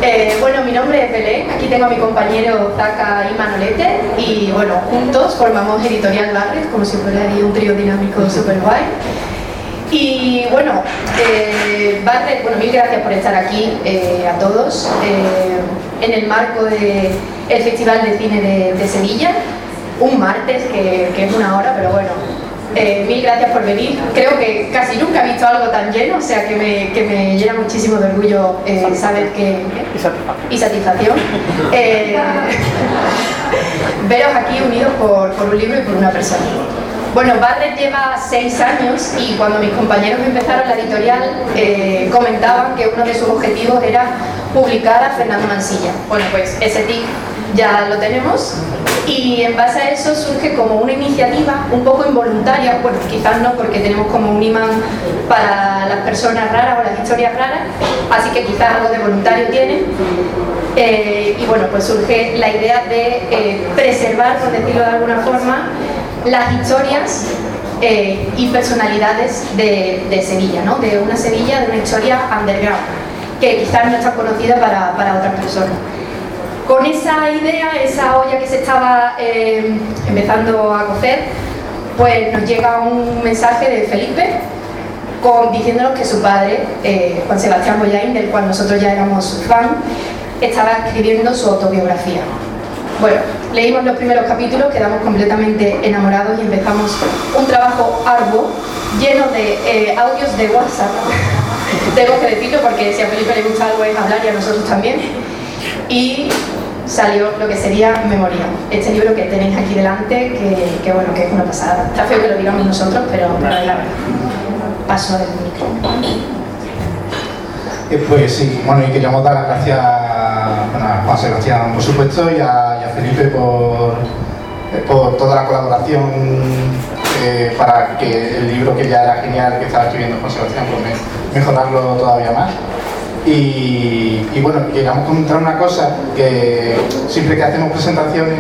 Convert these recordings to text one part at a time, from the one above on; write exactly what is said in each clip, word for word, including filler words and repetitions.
Eh, bueno, mi nombre es Belén, aquí tengo a mi compañero Zaka y Manolete y bueno, juntos formamos Editorial Barret, como si fuera ahí un trío dinámico super guay. Y bueno, eh, Barret, bueno, mil gracias por estar aquí eh, a todos eh, en el marco del Festival de Cine de, de Sevilla, un martes que, que es una hora, pero bueno. Eh, mil gracias por venir. Creo que casi nunca he visto algo tan lleno, o sea que me, que me llena muchísimo de orgullo eh, saber que... ¿eh? Y satisfacción. Y satisfacción. Eh, veros aquí unidos por, por un libro y por una persona. Bueno, Barret lleva seis años y cuando mis compañeros empezaron la editorial eh, comentaban que uno de sus objetivos era publicar a Fernando Mansilla. Bueno, pues ese tic ya lo tenemos y en base a eso surge como una iniciativa un poco involuntaria, bueno, quizás no porque tenemos como un imán para las personas raras o las historias raras, así que quizás algo de voluntario tiene. Eh, y bueno, pues surge la idea de eh, preservar, por decirlo de alguna forma, las historias eh, y personalidades de, de Sevilla, ¿no? De una Sevilla, de una historia underground, que quizás no está conocida para, para otras personas. Con esa idea, esa olla que se estaba eh, empezando a cocer, pues nos llega un mensaje de Felipe con, diciéndonos que su padre, eh, Juan Sebastián Bollaín, del cual nosotros ya éramos fan, estaba escribiendo su autobiografía. Bueno, leímos los primeros capítulos, quedamos completamente enamorados y empezamos un trabajo arduo, lleno de eh, audios de WhatsApp. Tengo que decirlo porque si a Felipe le gusta algo es hablar y a nosotros también. Y salió lo que sería Memoria, este libro que tenéis aquí delante, que, que bueno, que es una pasada. Está feo que lo digamos nosotros, pero bueno, la verdad. Paso del micro. Eh, pues sí, bueno, y queríamos dar las gracias bueno, a Juan Sebastián, por supuesto, y a, y a Felipe por, eh, por toda la colaboración eh, para que el libro, que ya era genial, que estaba escribiendo Juan Sebastián, pues me, mejorarlo todavía más. Y, y bueno, queríamos comentar una cosa, que siempre que hacemos presentaciones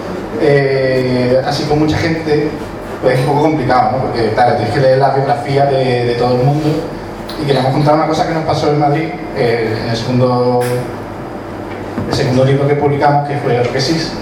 eh, así con mucha gente, pues es un poco complicado, ¿no? Porque claro, tienes que leer la biografía de, de todo el mundo. Y queríamos contar una cosa que nos pasó en Madrid, eh, en el segundo, el segundo libro que publicamos, que fue Orquesis.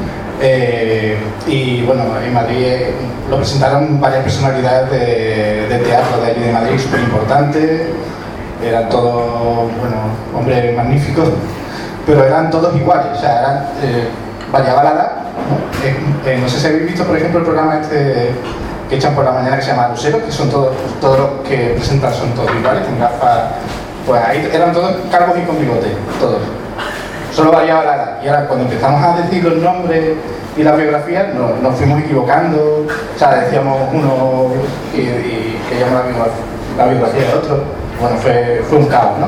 Eh, y bueno, en Madrid eh, lo presentaron varias personalidades de, de teatro de allí de Madrid, súper importantes. Eran todos, bueno, hombres magníficos, pero eran todos iguales, o sea, eran, eh, variaba la edad, ¿no? Eh, eh, no sé si habéis visto, por ejemplo, el programa este que echan por la mañana que se llama Lucero, que son todos, todos los que presentan son todos iguales, con gafas, pues ahí eran todos calvos y con bigote, todos. Solo variaba la edad. Y ahora cuando empezamos a decir los nombres y las biografías, nos, nos fuimos equivocando, o sea, decíamos uno y, y leíamos la biografía, la biografía de otro. Bueno, fue, fue un caos, ¿no?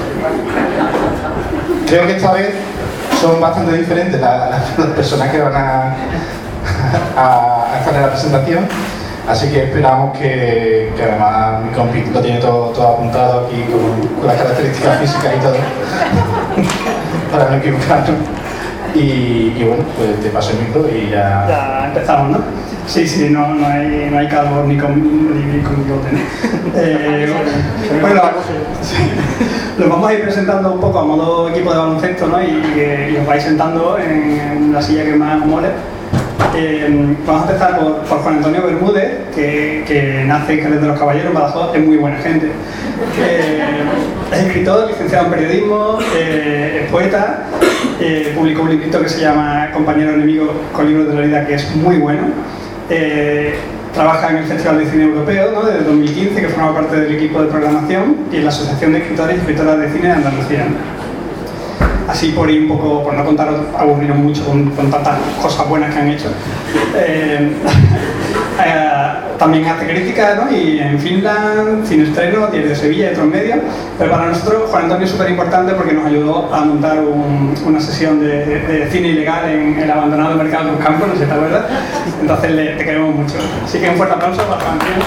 Creo que esta vez son bastante diferentes las, las personas que van a, a, a estar en la presentación, así que esperamos que, que además mi compi lo tiene todo, todo apuntado aquí con, con las características físicas y todo, para no equivocarnos. Y, y bueno, pues te paso el micro y ya... Ya empezamos, ¿no? Sí, sí, no, no hay, no hay calor ni con ni con bigote. Eh, bueno, sí, los vamos a ir presentando un poco a modo equipo de baloncesto, ¿no? Y, y, y os vais sentando en, en la silla que más os mole. Eh, vamos a empezar por, por Juan Antonio Bermúdez, que, que nace en Jerez de los Caballeros, en Badajoz, es muy buena gente. Eh, es escritor, licenciado en periodismo, eh, es poeta, eh, publicó un librito que se llama Compañero Enemigo con libros de la vida, que es muy bueno. Eh, trabaja en el Festival de Cine Europeo, ¿no? Desde dos mil quince, que forma parte del equipo de programación, y en la Asociación de Escritores y Escritoras de Cine de Andalucía. Así por ir un poco, por no contaros, aburriros mucho con, con tantas cosas buenas que han hecho. Eh, eh, también hace crítica, ¿no? Y en Finland, Cine Estreno, Diario de Sevilla y otros medios. Pero para nosotros Juan Antonio es súper importante porque nos ayudó a montar un, una sesión de, de cine ilegal en el abandonado mercado de los campos, no sé si te acuerdas. Entonces le, te queremos mucho. Así que un fuerte aplauso para Juan Antonio.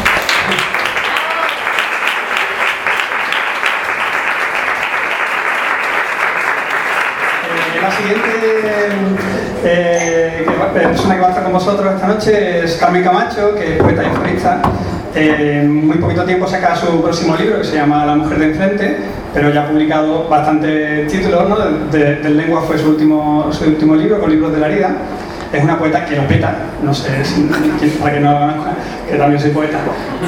La siguiente eh, que, persona que va a estar con vosotros esta noche es Carmen Camacho, que es poeta y aforista. Eh, en muy poquito tiempo saca su próximo libro, que se llama La mujer de enfrente, pero ya ha publicado bastantes títulos, ¿no? De, de, del Lengua fue su último, su último libro, con Libros de la Herida. Es una poeta que lo peta, no sé si, para que no lo conozca, que también soy poeta.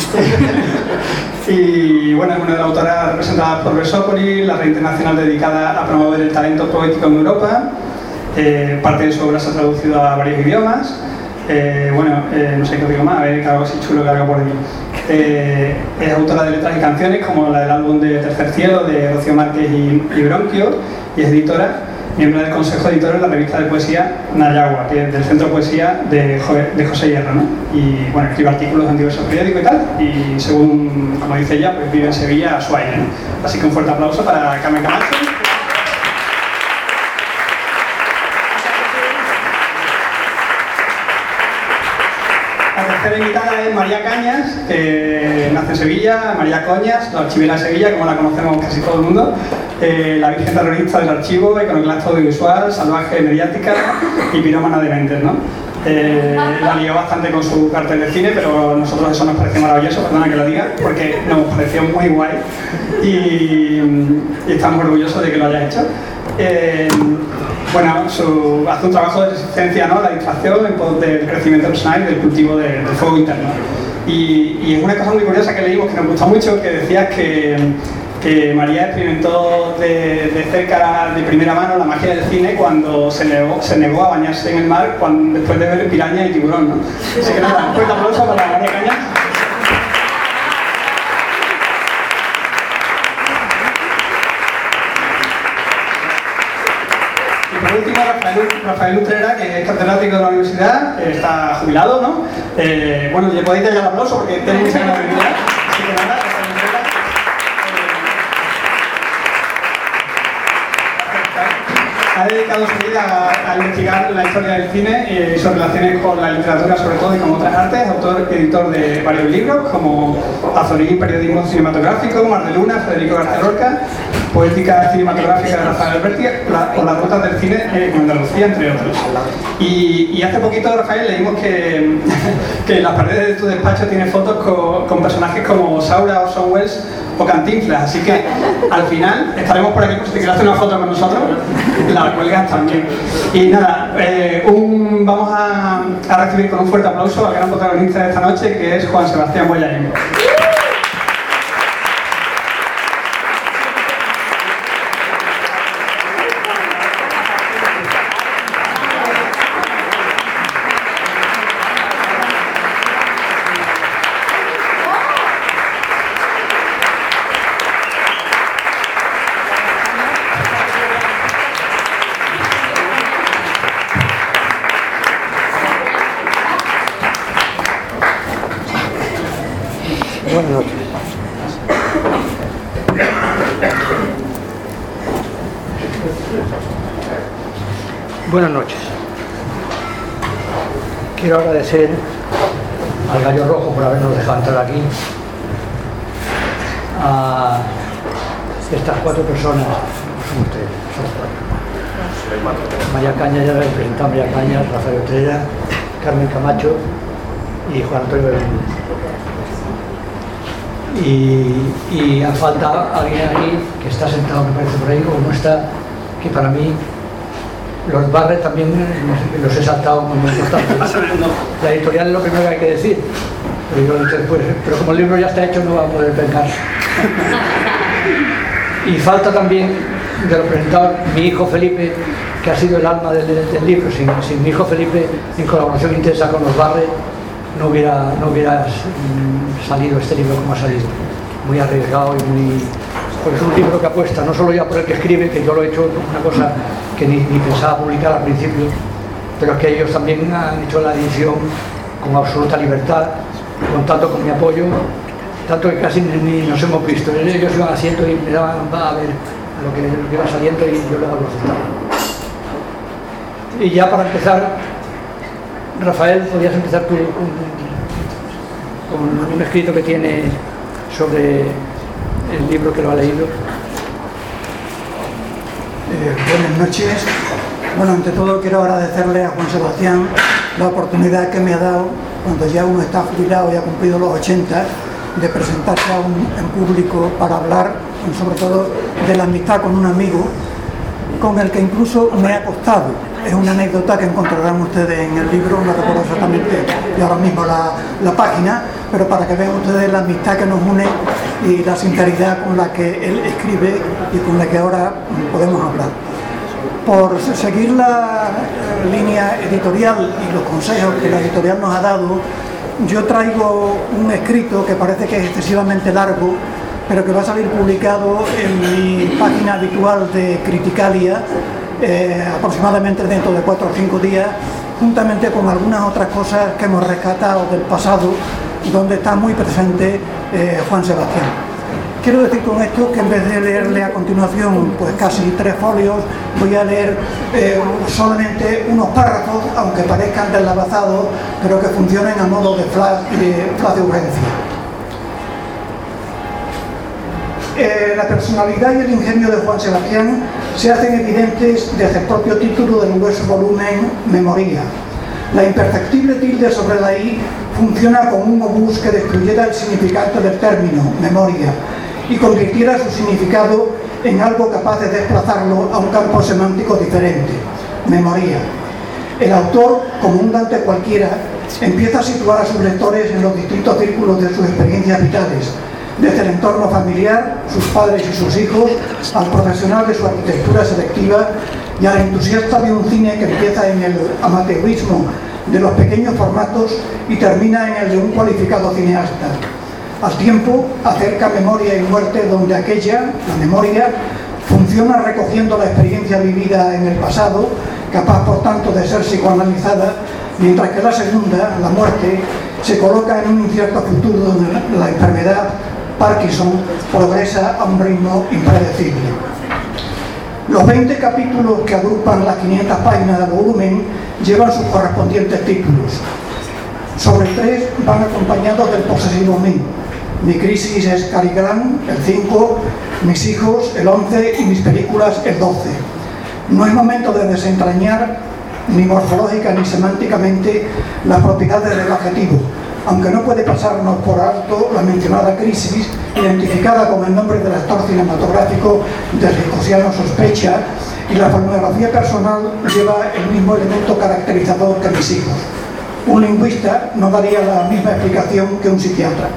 Y bueno, es una de las autoras representadas por Versópolis, la red internacional dedicada a promover el talento poético en Europa. Eh, parte de su obra se ha traducido a varios idiomas. Eh, bueno, eh, no sé qué digo más, a ver, que algo así chulo que haga por aquí. Eh, es autora de letras y canciones, como la del álbum de Tercer Cielo, de Rocío Márquez y, y Bronquio, y es editora, miembro del Consejo Editor de la revista de poesía Nayagua, que es del Centro de Poesía de, jo de José Hierro, ¿no? Y bueno, escribe artículos en diversos periódicos y tal, y según, como dice ella, pues vive en Sevilla a su aire, ¿no? Así que un fuerte aplauso para Carmen Camacho. La tercera invitada es María Cañas, que nace en Sevilla, María Coñas, la archivera de Sevilla, como la conocemos casi todo el mundo. Eh, la virgen terrorista del archivo, iconoclasta audiovisual, salvaje mediática y pirómana de mentes, ¿no? Eh, la lió bastante con su cartel de cine, pero a nosotros eso nos pareció maravilloso, perdona que lo diga, porque nos pareció muy guay y, y estamos orgullosos de que lo hayas hecho. Eh, bueno, su, hace un trabajo de resistencia, ¿no? La distracción en pos del crecimiento personal y del cultivo de, del fuego interno. Y, y es una cosa muy curiosa que leímos que nos gustó mucho, que decías que que María experimentó de, de cerca, de primera mano, la magia del cine cuando se negó, se negó a bañarse en el mar cuando, después de ver Piraña y Tiburón, ¿no? Así que nada, un fuerte aplauso para María Cañas. Y por último, Rafael, Rafael Utrera, que es catedrático de la universidad, está jubilado, ¿no? Eh, bueno, le podéis dar ya el aplauso porque tiene mucha ganas de venir. Así que nada, Rafael Utrera. Ha dedicado su vida a, a investigar la historia del cine y sus relaciones con la literatura, sobre todo, y con otras artes. Autor, editor de varios libros, como Azorín, Periodismo Cinematográfico, Mar de Luna, Federico García Lorca, Poética Cinematográfica de Rafael Alberti, la, o Las Rutas del Cine en Andalucía, entre otros. Y, y hace poquito, Rafael, leímos que, que en las paredes de tu despacho tiene fotos con, con personajes como Saura, Orson Welles o Cantinflas, así que al final estaremos por aquí, pues si te quieres hacer una foto con nosotros, la cuelgas también. Y nada, eh, un, vamos a, a recibir con un fuerte aplauso al gran protagonista de esta noche, que es Juan Sebastián Boyaín. Buenas noches. Buenas noches. Quiero agradecer al Gallo Rojo por habernos dejado entrar aquí, a estas cuatro personas, son ustedes, son cuatro. María Cañas, ya les he presentado a María Cañas, Rafael Utrera, Carmen Camacho y Juan Antonio Bermúdez. Y, y hace falta alguien aquí que está sentado, me parece por ahí, o no está, que para mí los Barret también los he saltado muy importante. La editorial es lo primero que hay que decir, pero, después, pero como el libro ya está hecho no va a poder pecar. Y falta también de los presentados mi hijo Felipe, que ha sido el alma del, del libro. Sin, sin mi hijo Felipe, en colaboración intensa con los Barret, no hubiera, no hubiera salido este libro como ha salido. Muy arriesgado y muy... Porque es un libro que apuesta no solo ya por el que escribe, que yo lo he hecho una cosa que ni, ni pensaba publicar al principio, pero es que ellos también han hecho la edición con absoluta libertad, contando con mi apoyo, tanto que casi ni, ni nos hemos visto. Ellos iban haciendo y me daban, va a ver lo que, lo que iba saliendo y yo le daba los resultados. Y ya para empezar, Rafael, podrías empezar tú con, con un escrito que tiene sobre el libro que lo ha leído. Eh, buenas noches. Bueno, ante todo quiero agradecerle a Juan Sebastián la oportunidad que me ha dado, cuando ya uno está jubilado y ha cumplido los ochenta, de presentarse aún en público para hablar, sobre todo de la amistad con un amigo con el que incluso me ha costado. Es una anécdota que encontrarán ustedes en el libro, no recuerdo exactamente y ahora mismo la, la página, pero para que vean ustedes la amistad que nos une y la sinceridad con la que él escribe y con la que ahora podemos hablar. Por seguir la línea editorial y los consejos que la editorial nos ha dado, yo traigo un escrito que parece que es excesivamente largo, pero que va a salir publicado en mi página habitual de Criticalia eh, aproximadamente dentro de cuatro o cinco días, juntamente con algunas otras cosas que hemos rescatado del pasado, donde está muy presente eh, Juan Sebastián. Quiero decir con esto que en vez de leerle a continuación pues casi tres folios, voy a leer eh, solamente unos párrafos, aunque parezcan deslavazados, pero que funcionen a modo de flash y de flash de urgencia. Eh, la personalidad y el ingenio de Juan Sebastián se hacen evidentes desde el propio título del grueso volumen Memoria. La imperceptible tilde sobre la i funciona como un obús que destruyera el significado del término memoria y convirtiera su significado en algo capaz de desplazarlo a un campo semántico diferente, memoria. El autor, como un Dante cualquiera, empieza a situar a sus lectores en los distintos círculos de sus experiencias vitales, desde el entorno familiar, sus padres y sus hijos, al profesional de su arquitectura selectiva y al entusiasta de un cine que empieza en el amateurismo de los pequeños formatos y termina en el de un cualificado cineasta. Al tiempo, acerca memoria y muerte donde aquella, la memoria, funciona recogiendo la experiencia vivida en el pasado, capaz por tanto de ser psicoanalizada, mientras que la segunda, la muerte, se coloca en un incierto futuro donde la enfermedad Parkinson progresa a un ritmo impredecible. Los veinte capítulos que agrupan las quinientas páginas del volumen llevan sus correspondientes títulos. Sobre tres van acompañados del posesivo mí. Mi crisis es Cary Grant, el cinco, mis hijos, el once y mis películas, el doce. No es momento de desentrañar, ni morfológica ni semánticamente, las propiedades del adjetivo, aunque no puede pasarnos por alto la mencionada crisis, identificada como el nombre del actor cinematográfico del Escociano Sospecha, y la pornografía personal lleva el mismo elemento caracterizador que mis hijos. Un lingüista no daría la misma explicación que un psiquiatra.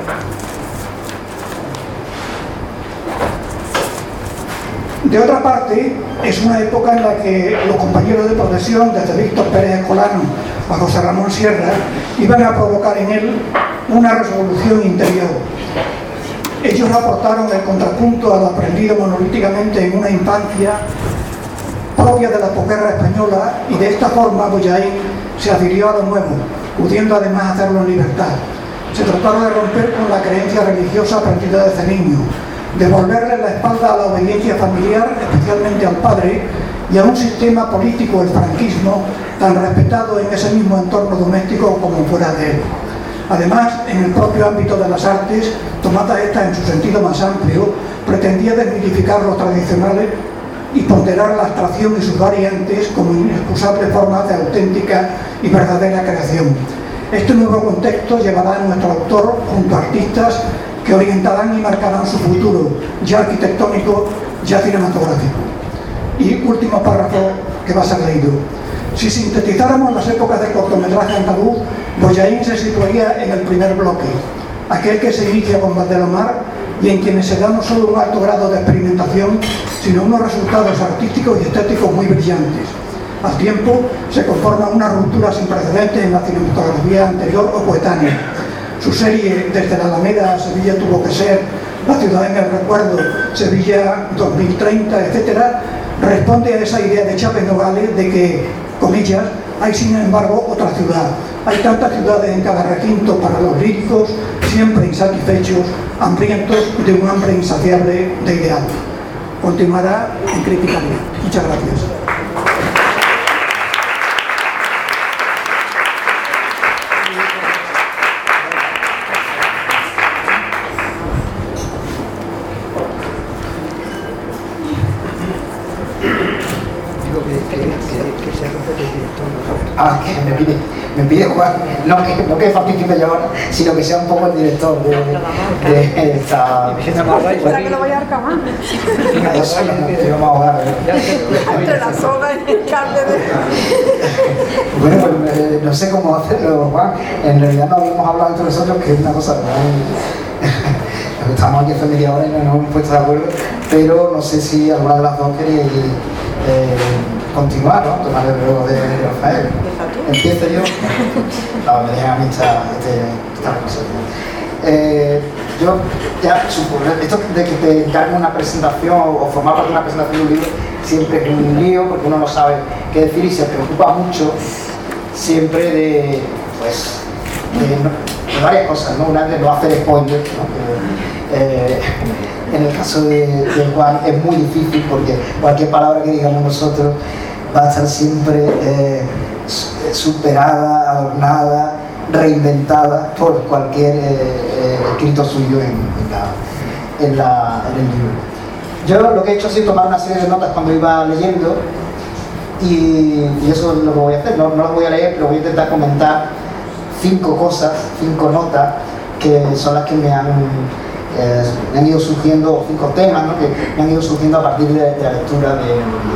De otra parte, es una época en la que los compañeros de profesión, desde Víctor Pérez Escolano a José Ramón Sierra, iban a provocar en él una resolución interior. Ellos aportaron el contrapunto a lo aprendido monolíticamente en una infancia propia de la posguerra española, y de esta forma Boyaín se adhirió a lo nuevo, pudiendo además hacerlo en libertad. Se trataba de romper con la creencia religiosa aprendida desde niño, de volverle la espalda a la obediencia familiar, especialmente al padre, y a un sistema político, el franquismo, tan respetado en ese mismo entorno doméstico como fuera de él. Además, en el propio ámbito de las artes, tomada esta en su sentido más amplio, pretendía desmitificar los tradicionales y ponderar la abstracción y sus variantes como inexcusables formas de auténtica y verdadera creación. Este nuevo contexto llevará a nuestro autor junto a artistas que orientarán y marcarán su futuro, ya arquitectónico, ya cinematográfico. Y último párrafo que va a ser leído. Si sintetizáramos las épocas del cortometraje andaluz, Boyaín se situaría en el primer bloque, aquel que se inicia con Valdelomar y en quienes se da no solo un alto grado de experimentación, sino unos resultados artísticos y estéticos muy brillantes. Al tiempo, se conforma una ruptura sin precedentes en la cinematografía anterior o coetánea. Su serie Desde la Alameda a Sevilla tuvo que ser, La ciudad en el recuerdo, Sevilla dos mil treinta, etcétera, responde a esa idea de Chávez Nogales de que, comillas, hay sin embargo otra ciudad. Hay tantas ciudades en cada recinto para los líricos, siempre insatisfechos, hambrientos de un hambre insaciable de ideal. Continuará en Criticalia. Muchas gracias. libro que, que, que, que sea el director. Ah, que me pide, me pide Juan, no que, no que participe yo ahora, sino que sea un poco el director de, de esta... Espera que lo voy a arcamar. Eso no vamos a ahogar. Entre la soga y el cable de... Bueno, pues eh, no sé cómo hacerlo, Juan. En realidad no habíamos hablado entre nosotros, que es una cosa... ¿no? Estamos aquí hace media hora y no nos hemos puesto de acuerdo, pero no sé si alguna de las dos quería eh, continuar, ¿no? Tomar el relevo de Rafael. Empiezo yo. No, me dejan a mí esta, esta, esta cosa. Eh, yo ya supongo, esto de que te encargue una presentación o formar parte de una presentación de un libro siempre es un lío porque uno no sabe qué decir y se preocupa mucho siempre de, pues, de, de varias cosas, ¿no? Una de no hacer spoilers, ¿no? Que, eh, en el caso de, de Juan es muy difícil porque cualquier palabra que digamos nosotros va a estar siempre eh, superada, adornada, reinventada por cualquier eh, eh, escrito suyo en, en, la, en, la, en el libro. Yo lo que he hecho ha sido tomar una serie de notas cuando iba leyendo y, y eso es lo que voy a hacer. No, no las voy a leer, pero voy a intentar comentar cinco cosas, cinco notas que son las que me han, eh, me han ido surgiendo, cinco temas, ¿no? Que me han ido surgiendo a partir de, de la lectura de...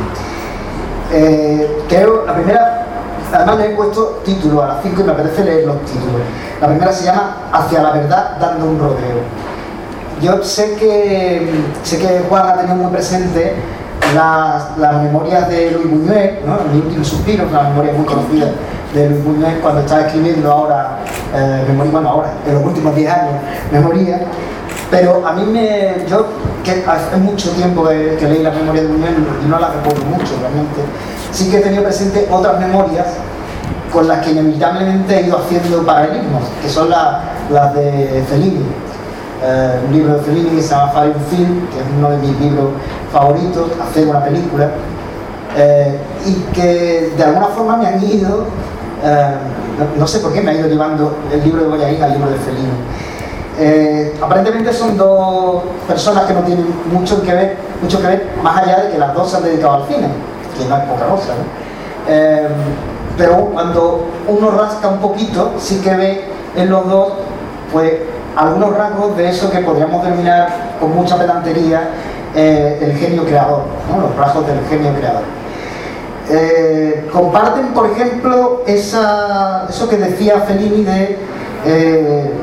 Eh, creo, la primera, además le he puesto título a las cinco y me apetece leer los títulos. La primera se llama Hacia la verdad dando un rodeo. Yo sé que, sé que Juan ha tenido muy presente las, las memorias de Luis Buñuel, ¿no? Mi último suspiro, una memoria muy conocida de Luis Buñuel cuando estaba escribiendo ahora, eh, memoria, bueno, ahora, en los últimos diez años, memoria. Pero a mí me, yo, que hace mucho tiempo que, que leí la memoria de Buñuel y no la recuerdo mucho realmente, sí que he tenido presente otras memorias con las que inevitablemente he ido haciendo paralelismos, que son la, las de Fellini. Eh, un libro de Fellini que se llama Fare un Film, que es uno de mis libros favoritos, hacer una película, eh, y que de alguna forma me han ido, eh, no, no sé por qué me ha ido llevando el libro de Boyaín al libro de Fellini. Eh, aparentemente son dos personas que no tienen mucho que ver, mucho que ver, más allá de que las dos se han dedicado al cine, que no es poca cosa, ¿no? Eh, pero cuando uno rasca un poquito, sí que ve en los dos, pues, algunos rasgos de eso que podríamos denominar con mucha pedantería eh, el genio creador, ¿no? Los rasgos del genio creador. Eh, comparten, por ejemplo, esa, eso que decía Fellini de eh,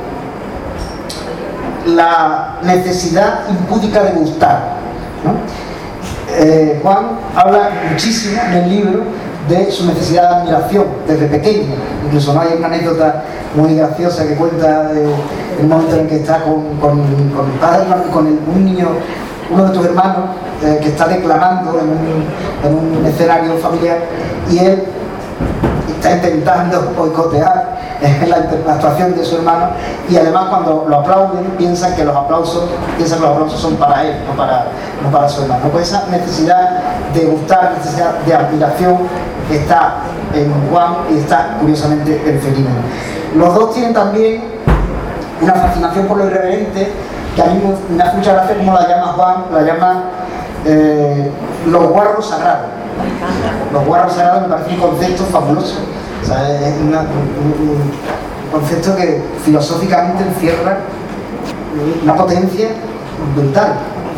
la necesidad impúdica de gustar, ¿no? Eh, Juan habla muchísimo en el libro de su necesidad de admiración desde pequeño. Incluso no hay una anécdota muy graciosa que cuenta de, el momento en que está con, con, con el padre, con el, un niño, uno de tus hermanos, eh, que está declamando en un, en un escenario familiar y él está intentando boicotear la, la actuación de su hermano y además cuando lo aplauden piensan que los aplausos piensan que los aplausos son para él, no para, no para su hermano. Pues esa necesidad de gustar, necesidad de admiración está en Juan y está curiosamente en Fellini. Los dos tienen también una fascinación por lo irreverente que a mí me hace mucha gracia como la llama Juan, la llama eh, los guarros sagrados. Los guarros sagrados me parece un concepto fabuloso. O sea, es una, un, un concepto que filosóficamente encierra una potencia brutal.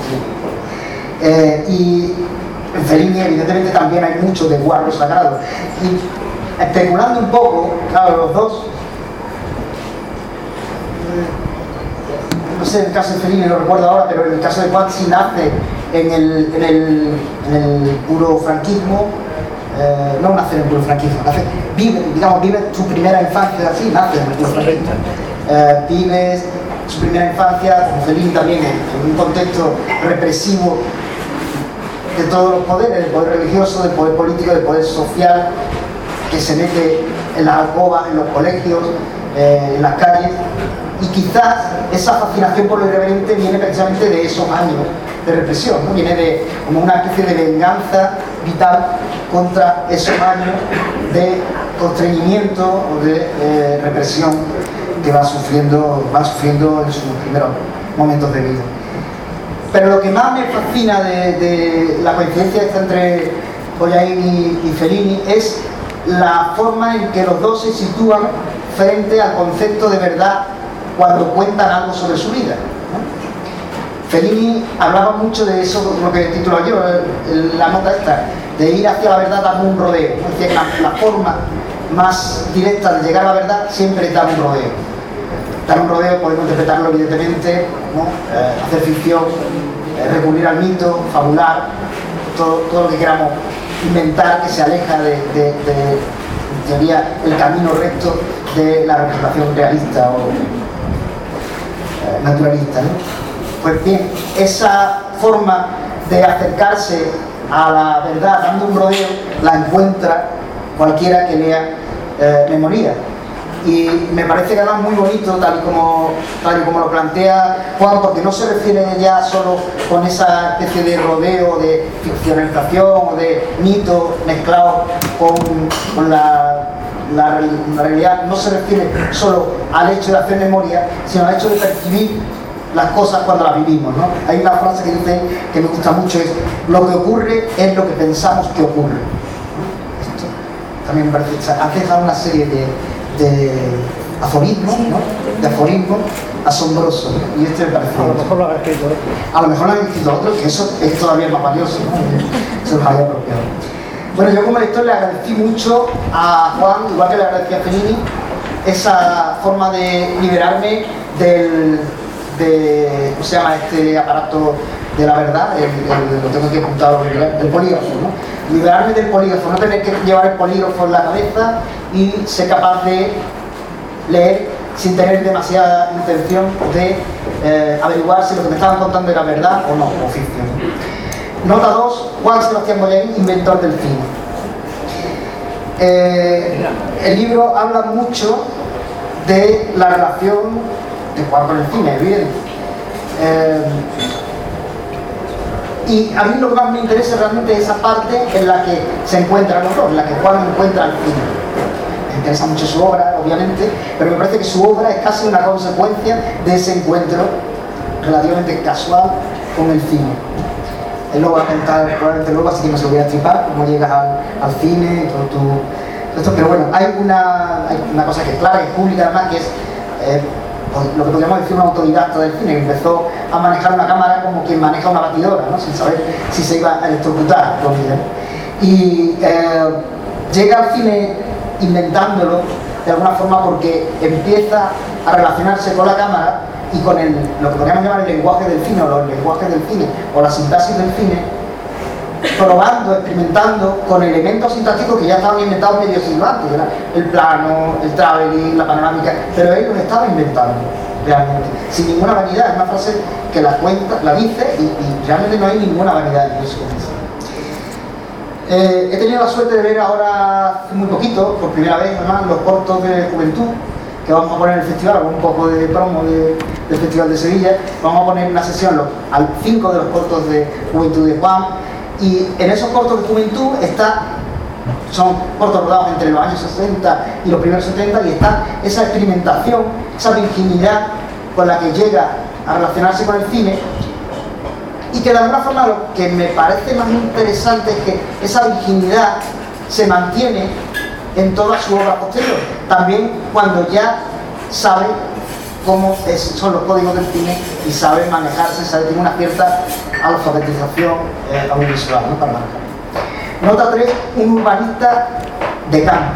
Eh, y en Fellini evidentemente también hay mucho de guarro sagrado. Y especulando un poco, claro, los dos, no sé, en el caso de Fellini no recuerdo ahora, pero en el caso de Juan sí nace en el, en el, en el puro franquismo. Eh, no nace en el puro franquismo, nace, vive, digamos, vive su primera infancia así, nace en el puro franquismo. Eh, vive su primera infancia, como Fellini también, en, en un contexto represivo de todos los poderes, del poder religioso, del poder político, del poder social, que se mete en las alcobas, en los colegios, eh, en las calles, y quizás esa fascinación por lo irreverente viene precisamente de esos años de represión, ¿no? Viene de como una especie de venganza vital contra esos años de constreñimiento o de eh, represión que va sufriendo, va sufriendo en sus primeros momentos de vida. Pero lo que más me fascina de, de la coincidencia esta entre Boyain y, y Fellini es la forma en que los dos se sitúan frente al concepto de verdad cuando cuentan algo sobre su vida, ¿no? Fellini hablaba mucho de eso, lo que titulo yo, la nota esta, de ir hacia la verdad dando un rodeo, ¿no? Es decir, la, la forma más directa de llegar a la verdad siempre es dar un rodeo. Dar un rodeo podemos interpretarlo evidentemente, ¿no? eh, hacer ficción, eh, recurrir al mito, fabular, todo, todo lo que queramos inventar que se aleja de, de, de, en teoría, el camino recto de la representación realista o eh, naturalista, ¿no? Pues bien, esa forma de acercarse a la verdad dando un rodeo la encuentra cualquiera que lea eh, Memoria. Y me parece que además muy bonito, tal y, como, tal y como lo plantea Juan, porque no se refiere ya solo con esa especie de rodeo, de ficcionalización o de mito mezclado con, con la, la, la realidad, no se refiere solo al hecho de hacer memoria, sino al hecho de percibir las cosas cuando las vivimos, ¿no? Hay una frase que dice, que me gusta mucho, es: lo que ocurre es lo que pensamos que ocurre, ¿no? Esto también me parece, ha dejado una serie de de aforismos, ¿no? De aforismos asombrosos, ¿no? Y este me parece... A lo mejor lo han escrito otro. A lo mejor lo han escrito otro, que eso es todavía más valioso, ¿no? Se los haya apropiado. Bueno, yo como lector le agradecí mucho a Juan, igual que le agradecí a Fellini, esa forma de liberarme del... de... ¿cómo se llama este aparato de la verdad? El, el, lo tengo aquí apuntado, el polígrafo, ¿no? Liberarme del polígrafo, no tener que llevar el polígrafo en la cabeza y ser capaz de leer sin tener demasiada intención de eh, averiguar si lo que me estaban contando era verdad o no, o ficción. Nota dos, Juan Sebastián Boyain, inventor del cine. Eh, el libro habla mucho de la relación de Juan con el cine, evidente. Eh, Y a mí lo que más me interesa realmente es esa parte en la que se encuentran los dos, en la que Juan encuentra el cine. Me interesa mucho su obra, obviamente, pero me parece que su obra es casi una consecuencia de ese encuentro relativamente casual con el cine. Él lo va a contar probablemente luego, así que no se lo voy a tripar, cómo llegas al, al cine y todo tu... Esto, pero bueno, hay una, hay una cosa que es clara, que es pública además, que es... Eh, lo que podríamos decir una autodidacta del cine, que empezó a manejar una cámara como quien maneja una batidora, ¿no? Sin saber si se iba a electrocutar con ella. Y eh, llega al cine inventándolo de alguna forma porque empieza a relacionarse con la cámara y con el, lo que podríamos llamar el lenguaje del cine o los lenguajes del cine o la sintaxis del cine, probando, experimentando con elementos sintácticos que ya estaban inventados medio siglo antes, ¿verdad? El plano, el traveling, la panorámica, pero él los estaba inventando realmente, sin ninguna vanidad. Es una frase que la cuenta, la dice y, y realmente no hay ninguna vanidad en eso. Eh, he tenido la suerte de ver ahora hace muy poquito, por primera vez además, los cortos de Juventud que vamos a poner en el festival, hago un poco de promo de, del Festival de Sevilla. Vamos a poner una sesión los, al cinco de los cortos de Juventud de Juan. Y en esos cortos de Juventud está, son cortos rodados entre los años sesenta y los primeros setenta, y está esa experimentación, esa virginidad con la que llega a relacionarse con el cine, y que de alguna forma lo que me parece más interesante es que esa virginidad se mantiene en toda su obra posterior, también cuando ya sabe cómo es, son los códigos del cine y sabe manejarse, sabe, tiene una cierta alfabetización eh, audiovisual, ¿no? Para marcar. Nota tres, un urbanista de campo.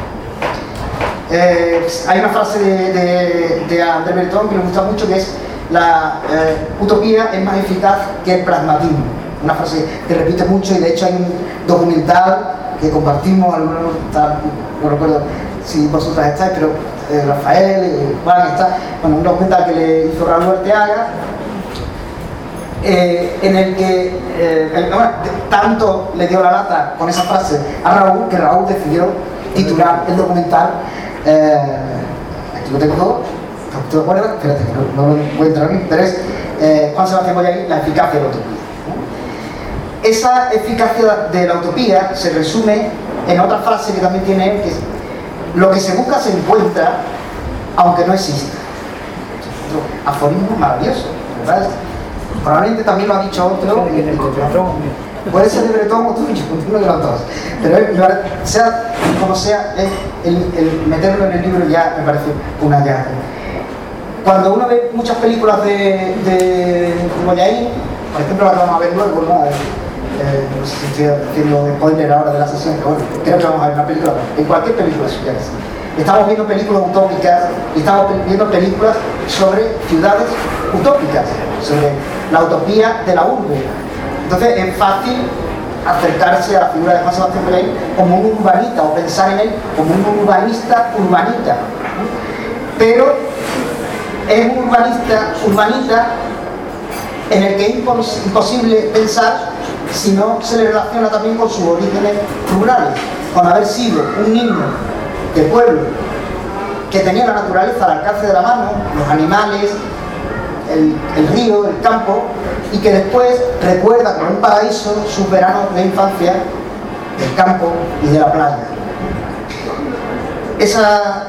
Eh, hay una frase de, de, de André Breton que me gusta mucho, que es: la eh, utopía es más eficaz que el pragmatismo. Una frase que repite mucho, y de hecho hay un documental que compartimos, algunos, no recuerdo si vosotras estáis, pero eh, Rafael, eh, Juan está, bueno, un documental que le hizo Raúl Arteaga, eh, en el que eh, el, bueno, tanto le dio la lata con esa frase a Raúl, que Raúl decidió titular el documental, eh, aquí lo tengo todo, ¿te lo acuerdas? Espérate, que no, no lo encuentro aquí, pero es eh, Juan Sebastián Boyain, la eficacia de la utopía. Esa eficacia de la utopía se resume en otra frase que también tiene él, que es: lo que se busca se encuentra, aunque no exista. Otro aforismo maravilloso, ¿verdad? Probablemente también lo ha dicho otro. Puede ser de Bretón o tuyo, uno de los dos. Pero es, sea como sea, es el, el meterlo en el libro ya me parece una hallazgo. Cuando uno ve muchas películas de, de Boyaín, por ejemplo la que vamos a ver luego, ¿no? Eh, no sé si estoy haciendo spoiler ahora de la sesión, pero bueno, creo que vamos a ver una película, en cualquier película suya. Estamos viendo películas utópicas y estamos viendo películas sobre ciudades utópicas, sobre la utopía de la urbe. Entonces es fácil acercarse a la figura de Juan Sebastián Boyaín como un urbanita o pensar en él como un urbanista urbanita. Pero es un urbanista urbanita en el que es impos imposible pensar si no se le relaciona también con sus orígenes rurales, con haber sido un niño de pueblo que tenía la naturaleza al alcance de la mano, los animales, el, el río, el campo, y que después recuerda como un paraíso sus veranos de infancia del campo y de la playa. Esa,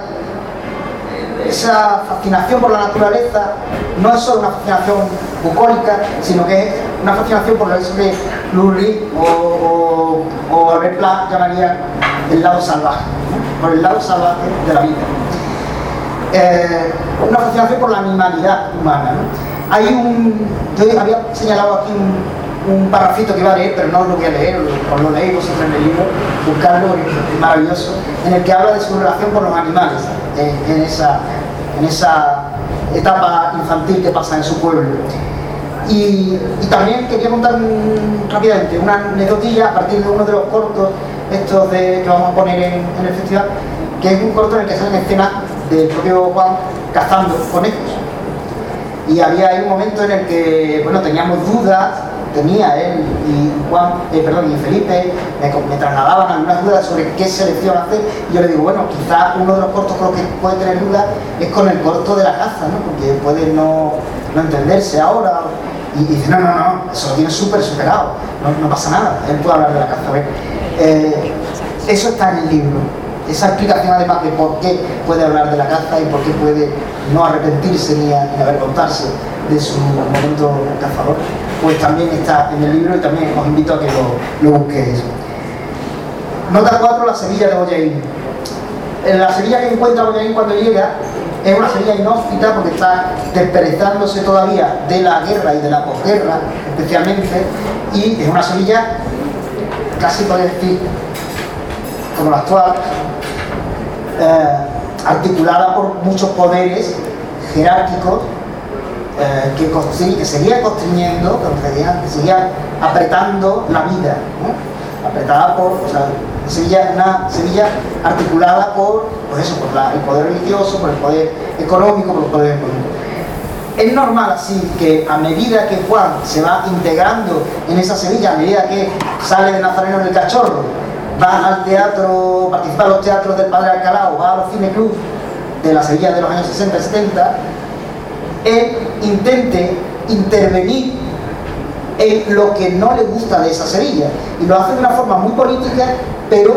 esa fascinación por la naturaleza no es solo una fascinación bucólica, sino que es una fascinación por eso que Lurie o, o, o Albert Pla llamaría el lado salvaje, ¿no? Por el lado salvaje de la vida. Eh, una fascinación por la animalidad humana, ¿no? Hay un, yo había señalado aquí un, un parrafito que iba a leer, pero no lo voy a leer, os lo leéis vosotros en el libro, buscarlo, es maravilloso, en el que habla de su relación con los animales, en, en, esa, en esa etapa infantil que pasa en su pueblo. Y, y también quería contar un, rápidamente una anécdotilla a partir de uno de los cortos estos de, que vamos a poner en, en el festival, que es un corto en el que salen escenas del propio Juan cazando conejos. Y había ahí un momento en el que, bueno, teníamos dudas, tenía él y Juan, eh, perdón, y Felipe, me, me trasladaban algunas dudas sobre qué selección hacer, y yo le digo, bueno, quizá uno de los cortos con los que puede tener dudas es con el corto de la caza, ¿no? Porque puede no, no entenderse ahora, y, y dice, no, no, no, eso lo tiene súper superado, no, no pasa nada, él puede hablar de la caza. Eh, eso está en el libro. Esa explicación además de por qué puede hablar de la caza y por qué puede no arrepentirse ni, a, ni avergonzarse de su momento cazador, pues también está en el libro y también os invito a que lo, lo busquéis. Nota cuatro, la Sevilla de Boyaín. La Sevilla que encuentra Boyaín cuando llega es una Sevilla inhóspita porque está desperezándose todavía de la guerra y de la posguerra especialmente, y es una Sevilla casi podría decir como la actual, eh, articulada por muchos poderes jerárquicos eh, que, que seguían constriñendo, que seguían, que seguían apretando la vida, ¿no? Apretada por, o sea, Sevilla, una Sevilla articulada por, pues eso, por la, el poder religioso, por el poder económico, por el poder económico. Es normal así que a medida que Juan se va integrando en esa Sevilla, a medida que sale de Nazareno en el Cachorro, va al teatro, participa en los teatros del Padre Alcalá o va a los cineclubs de la Sevilla de los años sesenta y setenta, él intente intervenir en lo que no le gusta de esa Sevilla, y lo hace de una forma muy política, pero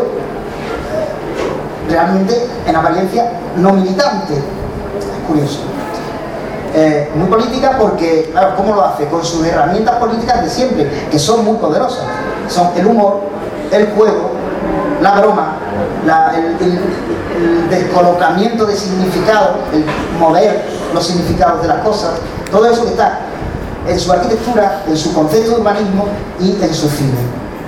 eh, realmente en apariencia no militante. Es curioso. Eh, muy política porque, claro, ¿cómo lo hace? Con sus herramientas políticas de siempre, que son muy poderosas. Son el humor, el juego, la broma, la, el, el, el descolocamiento de significado, el mover los significados de las cosas, todo eso que está en su arquitectura, en su concepto de urbanismo y en su cine.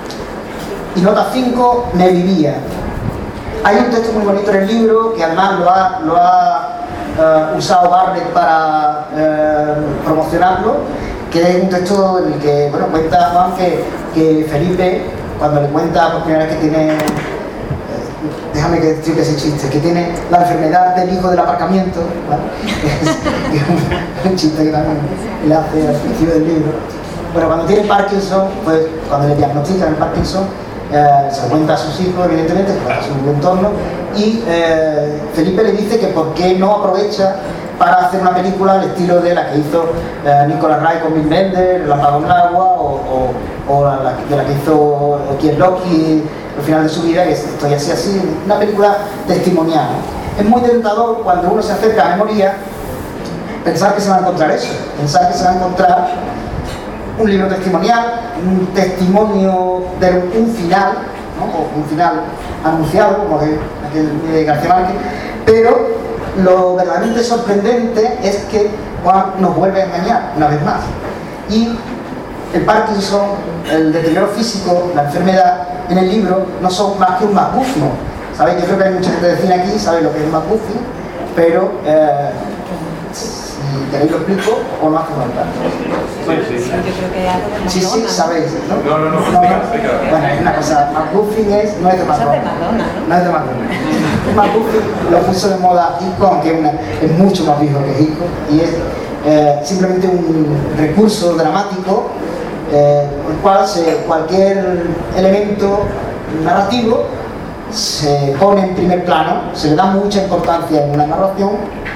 Y nota cinco, me vivía. Hay un texto muy bonito en el libro que además lo ha, lo ha uh, usado Barrett para uh, promocionarlo, que es un texto en el que, bueno, cuenta Juan que, que Felipe, cuando le cuenta por primera vez que tiene, eh, déjame que explique ese chiste, que tiene la enfermedad del hijo del aparcamiento, ¿vale? Es, es un, un chiste que también le hace al principio del libro. Bueno, cuando tiene Parkinson, pues cuando le diagnostican el Parkinson, eh, se lo cuenta a sus hijos, evidentemente, a su entorno, y eh, Felipe le dice que por qué no aprovecha para hacer una película al estilo de la que hizo eh, Nicolas Ray con Wim Wenders, El apagón del agua, o, o, o la, de la que hizo Kieslowski al final de su vida, que es Estoy así así, una película testimonial. Es muy tentador cuando uno se acerca a Memoria pensar que se va a encontrar eso, pensar que se va a encontrar un libro testimonial, un testimonio de un final, ¿no? O un final anunciado, como aquel, aquel de García Márquez, pero lo verdaderamente sorprendente es que Juan nos vuelve a engañar una vez más. Y el Parkinson, el deterioro físico, la enfermedad en el libro no son más que un McGuffin. ¿Sabéis? Yo creo que hay mucha gente de cine aquí, sabe lo que es un McGuffin, pero eh, si queréis lo explico o no hace falta. Sí, sí. Yo creo que algo de Sí, sí, Madonna. sabéis, ¿no? No, no, no, no, explica, no. explica. Bueno, es una cosa, McGuffin es, no es de Cosa de McDonald's. Madonna, ¿no? No es de McDonald's. McGuffin lo puso de moda Hitchcock, aunque es, una, es mucho más viejo que Hitchcock, y es eh, simplemente un recurso dramático eh, con el cual se, cualquier elemento narrativo se pone en primer plano, se le da mucha importancia en una narración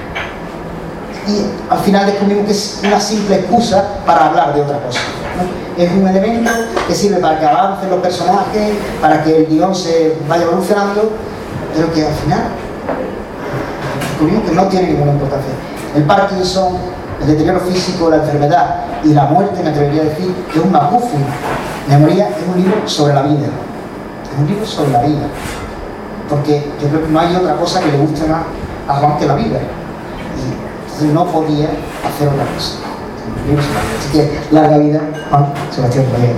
y al final descubrimos que es una simple excusa para hablar de otra cosa, ¿no? Es un elemento que sirve para que avancen los personajes, para que el guión se vaya evolucionando, pero que al final descubrimos que no tiene ninguna importancia. El Parkinson, el deterioro físico, la enfermedad y la muerte, me atrevería a decir, que es un McGuffin. Memoria es un libro sobre la vida, es un libro sobre la vida, porque yo creo que no hay otra cosa que le guste más a Juan que la vida. No podía hacer otra cosa. Así que larga vida, Juan Sebastián Caballero.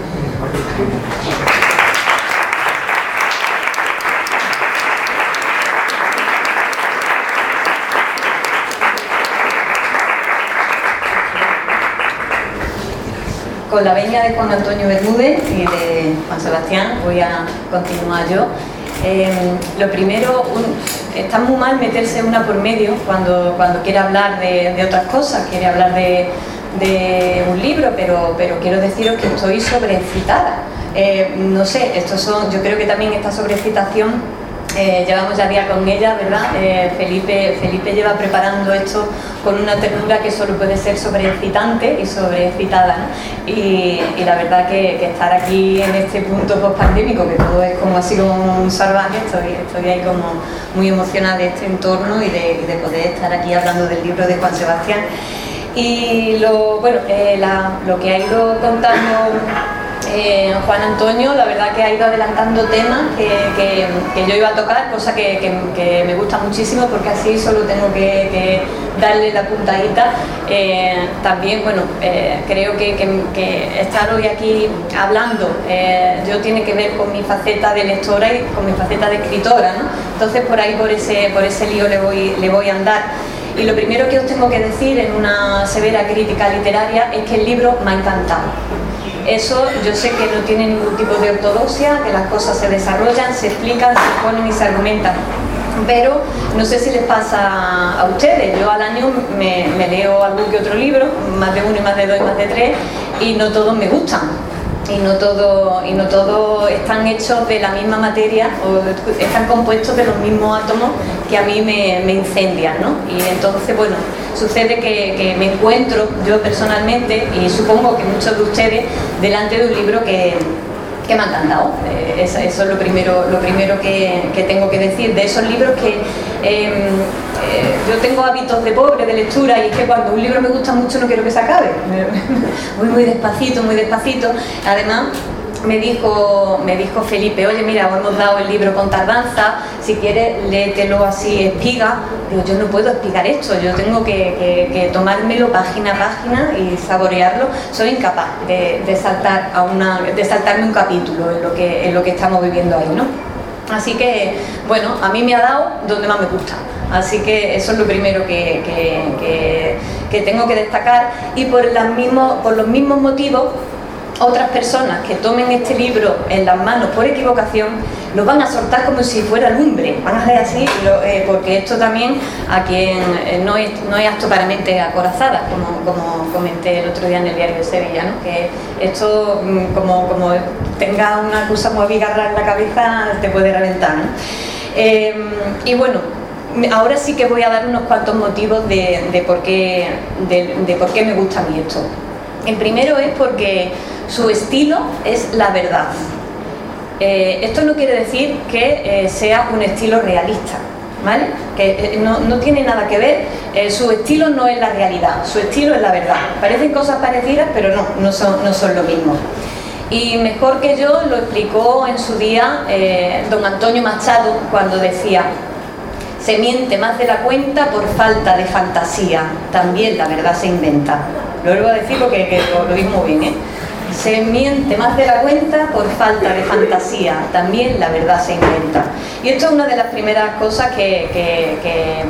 Con la venia de Juan Antonio Bermúdez y de Juan Sebastián voy a continuar yo. Eh, lo primero, un, está muy mal meterse una por medio cuando, cuando quiere hablar de, de otras cosas, quiere hablar de, de un libro, pero, pero quiero deciros que estoy sobreexcitada. Eh, no sé, estos son, yo creo que también esta sobreexcitación eh, llevamos ya día con ella, ¿verdad? Eh, Felipe, Felipe lleva preparando esto con una ternura que solo puede ser sobreexcitante y sobreexcitada, ¿no? y, y la verdad que, que estar aquí en este punto post-pandémico, que todo es como así como un salvaje, estoy, estoy ahí como muy emocionada de este entorno y de, de poder estar aquí hablando del libro de Juan Sebastián. Y lo, bueno, eh, la, lo que ha ido contando Eh, Juan Antonio, la verdad que ha ido adelantando temas que, que, que yo iba a tocar, cosa que, que, que me gusta muchísimo porque así solo tengo que, que darle la puntadita. Eh, también, bueno, eh, creo que, que, que estar hoy aquí hablando eh, yo tiene que ver con mi faceta de lectora y con mi faceta de escritora, ¿no? Entonces por ahí, por ese, por ese lío le voy, le voy a andar. Y lo primero que os tengo que decir en una severa crítica literaria es que el libro me ha encantado. Eso yo sé que no tiene ningún tipo de ortodoxia, que las cosas se desarrollan, se explican, se ponen y se argumentan. Pero no sé si les pasa a ustedes, yo al año me, me leo algún que otro libro, más de uno y más de dos y más de tres, y no todos me gustan. Y no todo y no todos están hechos de la misma materia o están compuestos de los mismos átomos que a mí me, me incendian, ¿no? Y entonces, bueno, sucede que, que me encuentro yo personalmente, y supongo que muchos de ustedes, delante de un libro que, que me ha encantado. Eh, eso, eso es lo primero, lo primero que, que tengo que decir, de esos libros que eh, eh, yo tengo hábitos de pobre de lectura, y es que cuando un libro me gusta mucho no quiero que se acabe. Voy muy despacito, muy despacito. Además, me dijo, me dijo Felipe, oye, mira, os hemos dado el libro con tardanza, si quieres léetelo así, espiga. Digo, yo no puedo espigar esto, yo tengo que, que, que tomármelo página a página y saborearlo. Soy incapaz de, de, saltar a una, de saltarme un capítulo en lo, que, en lo que estamos viviendo ahí, ¿no? Así que, bueno, a mí me ha dado donde más me gusta. Así que eso es lo primero que, que, que, que tengo que destacar. Y por, las mismos, por los mismos motivos, otras personas que tomen este libro en las manos por equivocación lo van a soltar como si fuera lumbre, van a hacer así, lo, eh, porque esto también a quien eh, no, es, no es apto para mentes acorazadas, como, como comenté el otro día en el diario de Sevilla, ¿no? Que esto, como, como tenga una cosa muy abigarrada en la cabeza, te puede reventar, ¿no? Eh, y bueno, ahora sí que voy a dar unos cuantos motivos de, de, por qué, de, de por qué me gusta a mí esto. El primero es porque su estilo es la verdad. Eh, esto no quiere decir que eh, sea un estilo realista, ¿vale? Que eh, no, no tiene nada que ver, eh, su estilo no es la realidad, su estilo es la verdad. Parecen cosas parecidas, pero no, no son, no son lo mismo. Y mejor que yo lo explicó en su día eh, don Antonio Machado cuando decía: se miente más de la cuenta por falta de fantasía, también la verdad se inventa. Lo vuelvo a decir porque que lo, lo digo muy bien, ¿eh? Se miente más de la cuenta por falta de fantasía, también la verdad se inventa. Y esto es una de las primeras cosas que, que, que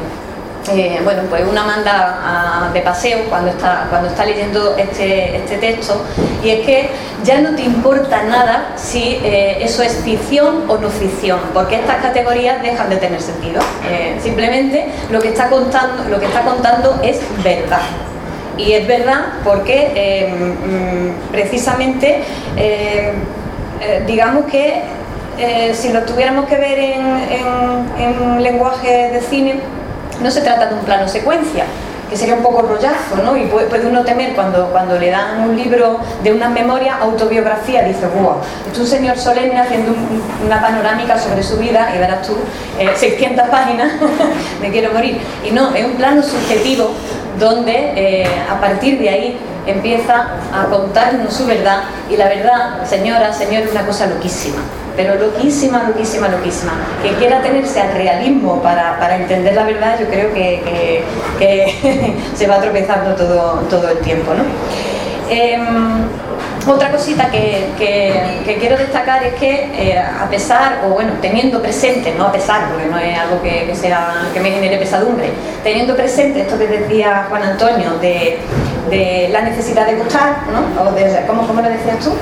eh, bueno, pues una manda a, de paseo cuando está, cuando está leyendo este, este texto, y es que ya no te importa nada si eh, eso es ficción o no ficción, porque estas categorías dejan de tener sentido. Eh, simplemente lo que está contando, lo que está contando es verdad. Y es verdad porque eh, precisamente eh, eh, digamos que eh, si lo tuviéramos que ver en, en, en lenguaje de cine, no se trata de un plano secuencia, que sería un poco rollazo, ¿no? Y puede, puede uno temer cuando, cuando le dan un libro de una memoria, autobiografía, dice: ¡guau! Es un señor solemne haciendo un, una panorámica sobre su vida y verás tú eh, seiscientas páginas, me quiero morir. Y no, es un plano subjetivo donde eh, a partir de ahí empieza a contarnos su verdad, y la verdad, señora, señor, es una cosa loquísima, pero loquísima, loquísima, loquísima. Que quiera tenerse al realismo para, para entender la verdad, yo creo que, que, que se va tropezando todo, todo el tiempo, ¿no? Eh, otra cosita que, que, que quiero destacar es que eh, a pesar, o bueno, teniendo presente, no a pesar, porque no es algo que, que, sea, que me genere pesadumbre, teniendo presente esto que decía Juan Antonio de, de la necesidad de gustar, ¿no? O de, ¿cómo, ¿Cómo lo decías tú?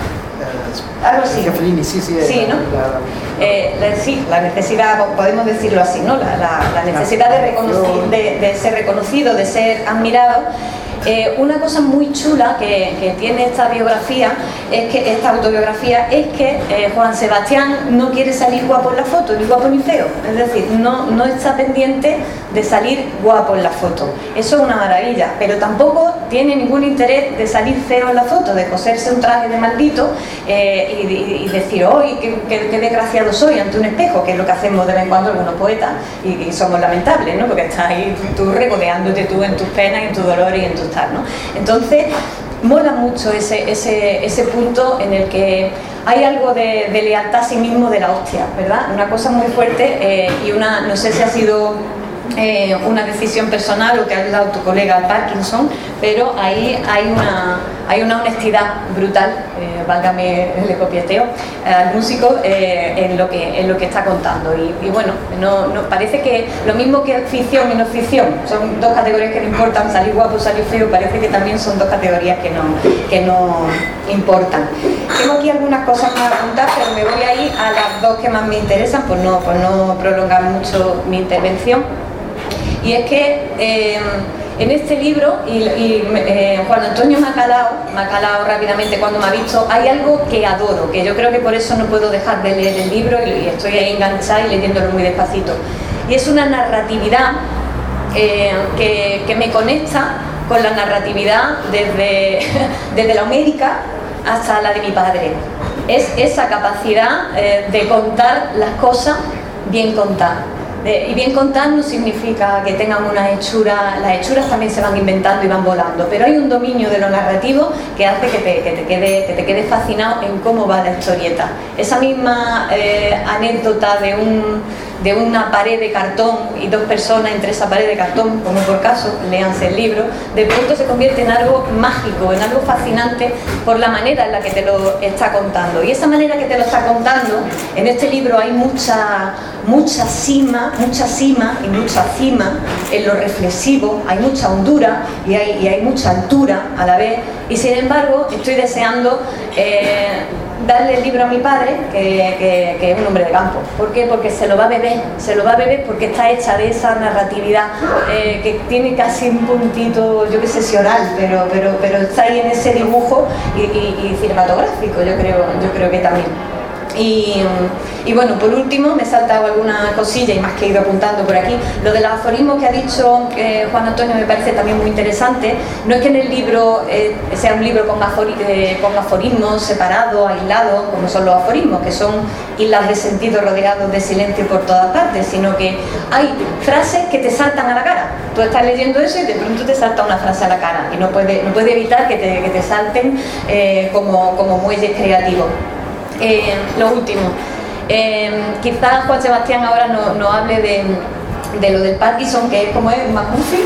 Algo así. Sí, sí, sí, ¿no? Eh, la, sí, la necesidad, podemos decirlo así, ¿no? La, la, la necesidad de, reconocer, de, de ser reconocido, de ser admirado. Eh, una cosa muy chula que, que tiene esta biografía, es que esta autobiografía, es que eh, Juan Sebastián no quiere salir guapo en la foto, ni guapo ni feo. Es decir, no, no está pendiente de salir guapo en la foto. Eso es una maravilla, pero tampoco tiene ningún interés de salir feo en la foto, de coserse un traje de maldito eh, y, y, y decir: ¡ay, qué, qué, qué desgraciado soy!, ante un espejo, que es lo que hacemos de vez en cuando algunos poetas, y, y somos lamentables, ¿no? Porque estás ahí tú regodeándote tú en tus penas y en tus dolores y en tus tal, ¿no? Entonces, mola mucho ese, ese, ese punto en el que hay algo de, de lealtad a sí mismo de la hostia, ¿verdad? Una cosa muy fuerte eh, y una, no sé si ha sido eh, una decisión personal o te ha ayudado tu colega Parkinson, pero ahí hay una, hay una honestidad brutal, eh, válgame el copieteo, eh, al músico eh, en, lo que, en lo que está contando. Y, y bueno, no, no, parece que lo mismo que ficción y no ficción son dos categorías que no importan, salir guapo, salir feo, parece que también son dos categorías que no, que no importan. Tengo aquí algunas cosas más apuntadas, pero me voy a ir a las dos que más me interesan, por no, por no prolongar mucho mi intervención. Y es que eh, en este libro, y, y eh, Juan Antonio me ha calado, me ha calado rápidamente cuando me ha visto, hay algo que adoro, que yo creo que por eso no puedo dejar de leer el libro y, y estoy ahí enganchada y leyéndolo muy despacito. Y es una narratividad eh, que, que me conecta con la narratividad desde, desde la homérica hasta la de mi padre. Es esa capacidad eh, de contar las cosas bien contadas. Eh, y bien contar no significa que tengan una hechura, las hechuras también se van inventando y van volando, pero hay un dominio de lo narrativo que hace que te, que te, quede, que te quede fascinado en cómo va la historieta. Esa misma eh, anécdota de, un, de una pared de cartón y dos personas entre esa pared de cartón, como por caso, léanse el libro, de pronto se convierte en algo mágico, en algo fascinante por la manera en la que te lo está contando. Y esa manera que te lo está contando, en este libro hay mucha, mucha cima, mucha cima y mucha cima en lo reflexivo, hay mucha hondura y hay, y hay mucha altura a la vez, y sin embargo estoy deseando eh, darle el libro a mi padre, que, que, que es un hombre de campo. ¿Por qué? Porque se lo va a beber, se lo va a beber porque está hecha de esa narratividad eh, que tiene casi un puntito, yo qué sé si oral, pero, pero, pero está ahí en ese dibujo y, y, y cinematográfico, yo creo, yo creo que también. Y, y bueno, por último, me he saltado alguna cosilla y más que he ido apuntando por aquí. Lo de los aforismos que ha dicho eh, Juan Antonio me parece también muy interesante. No es que en el libro eh, sea un libro con, afori eh, con aforismos separados, aislados, como son los aforismos, que son islas de sentido rodeados de silencio por todas partes, sino que hay frases que te saltan a la cara. Tú estás leyendo eso y de pronto te salta una frase a la cara y no puedes no puede evitar que te, que te salten eh, como, como muelles creativos. Eh, lo último, eh, quizás Juan Sebastián ahora nos no hable de, de lo del Parkinson, que es como es McGuffin,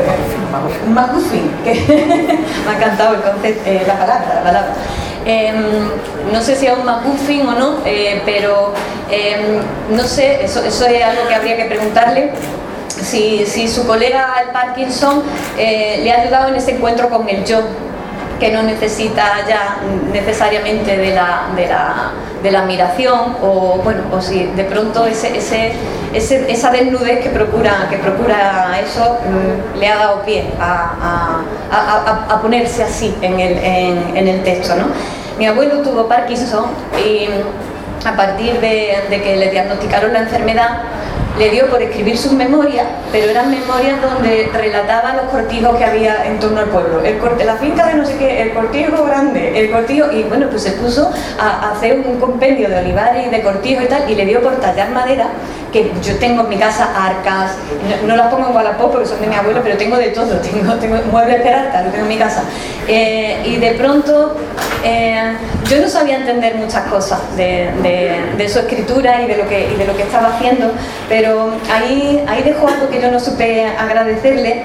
un McGuffin, que me ha encantado el concepto, eh, la palabra, la palabra. Eh, no sé si es un McGuffin o no, eh, pero eh, no sé, eso, eso es algo que habría que preguntarle. Si, si su colega el Parkinson eh, le ha ayudado en ese encuentro con el yo, que no necesita ya necesariamente de la, de la, de la admiración, o bueno, o si de pronto ese, ese, ese, esa desnudez que procura, que procura eso mm, le ha dado pie a, a, a, a ponerse así en el, en, en el texto, ¿no? Mi abuelo tuvo Parkinson y a partir de, de que le diagnosticaron la enfermedad, le dio por escribir sus memorias, pero eran memorias donde relataba los cortijos que había en torno al pueblo. El corte, la finca de no sé qué, el cortijo grande, el cortijo, y bueno, pues se puso a, a hacer un compendio de olivares y de cortijos y tal, y le dio por tallar madera, que yo tengo en mi casa arcas, no, no las pongo en Wallapop porque son de mi abuelo, pero tengo de todo, tengo, tengo muebles Peralta, lo tengo en mi casa. Eh, y de pronto eh, yo no sabía entender muchas cosas de, de, de su escritura y de lo que, y de lo que estaba haciendo, pero ahí, ahí dejó algo que yo no supe agradecerle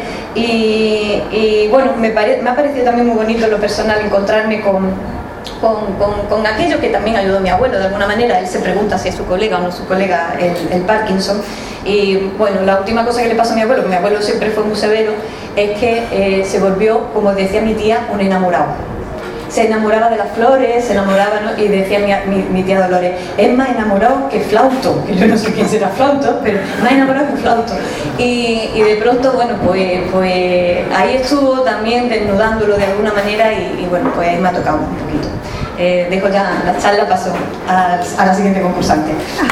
y, y bueno, me, pare, me ha parecido también muy bonito en lo personal encontrarme con Con, con, con aquello que también ayudó a mi abuelo de alguna manera. Él se pregunta si es su colega o no su colega el, el Parkinson, y bueno, la última cosa que le pasó a mi abuelo, que mi abuelo siempre fue muy severo, es que eh, se volvió, como decía mi tía, un enamorado. Se enamoraba de las flores, se enamoraba, ¿no? Y decía mi, mi, mi tía Dolores, es más enamorado que Flauto, que yo no sé quién será Flauto, pero más enamorado que Flauto. Y, y de pronto, bueno, pues, pues ahí estuvo también desnudándolo de alguna manera y, y bueno, pues ahí me ha tocado un poquito. Eh, dejo ya la charla, paso a, a la siguiente concursante.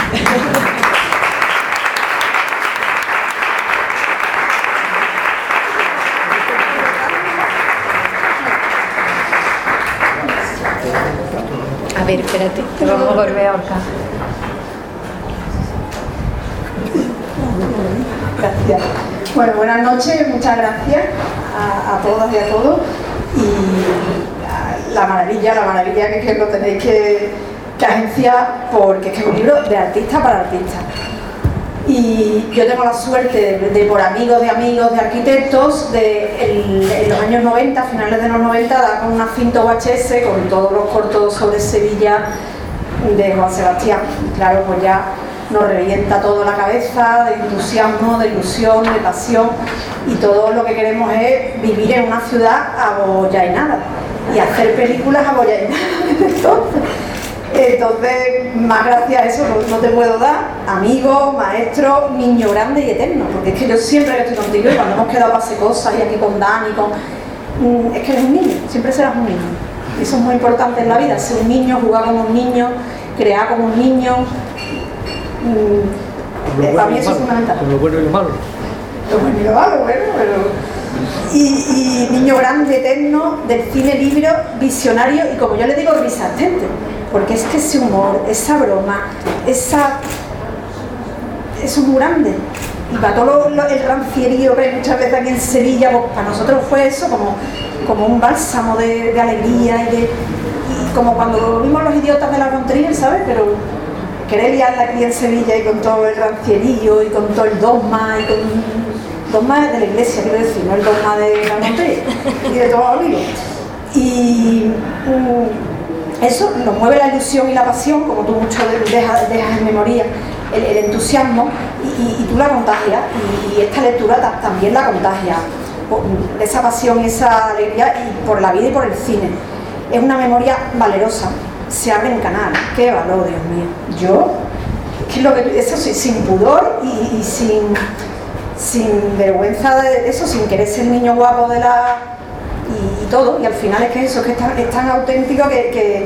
A ver, espérate, te vamos a volver a ahorcar. Gracias. Bueno, buenas noches, muchas gracias a, a todas y a todos. Y la maravilla, la maravilla que, que lo tenéis que, que agenciar, porque es que es un libro de artista para artista. Y yo tengo la suerte de, de por amigos de amigos de arquitectos, de el, en los años noventa, finales de los noventa, dar con una cinta V H S con todos los cortos sobre Sevilla de Juan Sebastián. Claro, pues ya nos revienta todo la cabeza de entusiasmo, de ilusión, de pasión, y todo lo que queremos es vivir en una ciudad abollainada y hacer películas abollainadas. Entonces, entonces, más gracias a eso no, no te puedo dar, amigo, maestro, niño grande y eterno, porque es que yo siempre que estoy contigo, y cuando hemos quedado para hacer cosas, y aquí con Dani, con, mm, es que eres un niño, siempre serás un niño. Eso es muy importante en la vida, ser un niño, jugar como un niño, crear como un niño. Mm, eh, para mí eso es fundamental. Con lo bueno y lo malo. Lo bueno y lo malo, bueno, pero... Y, y niño grande, eterno, del cine libro, visionario y, como yo le digo, risastente, porque es que ese humor, esa broma, esa... eso es muy grande. Y para todo lo, lo, el rancierío que hay muchas veces aquí en Sevilla, pues para nosotros fue eso como, como un bálsamo de, de alegría y, de, y como cuando vimos Los idiotas de la Rontrier, ¿sabes? Pero querer liarla aquí en Sevilla y con todo el rancierío y con todo el dogma y con... dogma de la iglesia, quiero decir, no el dogma de la montaña y de todos los libros. Y um, eso nos mueve la ilusión y la pasión, como tú mucho dejas, dejas en memoria, el, el entusiasmo, y, y, y tú la contagias, y, y esta lectura ta, también la contagia, por, esa pasión y esa alegría y por la vida y por el cine. Es una memoria valerosa, se abre en canal, qué valor, Dios mío. Yo, es que lo que, eso sí, sin pudor y, y sin... sin vergüenza de eso, sin querer ser el niño guapo de la... Y, y todo, y al final es que eso, es que es tan, es tan auténtico que, que,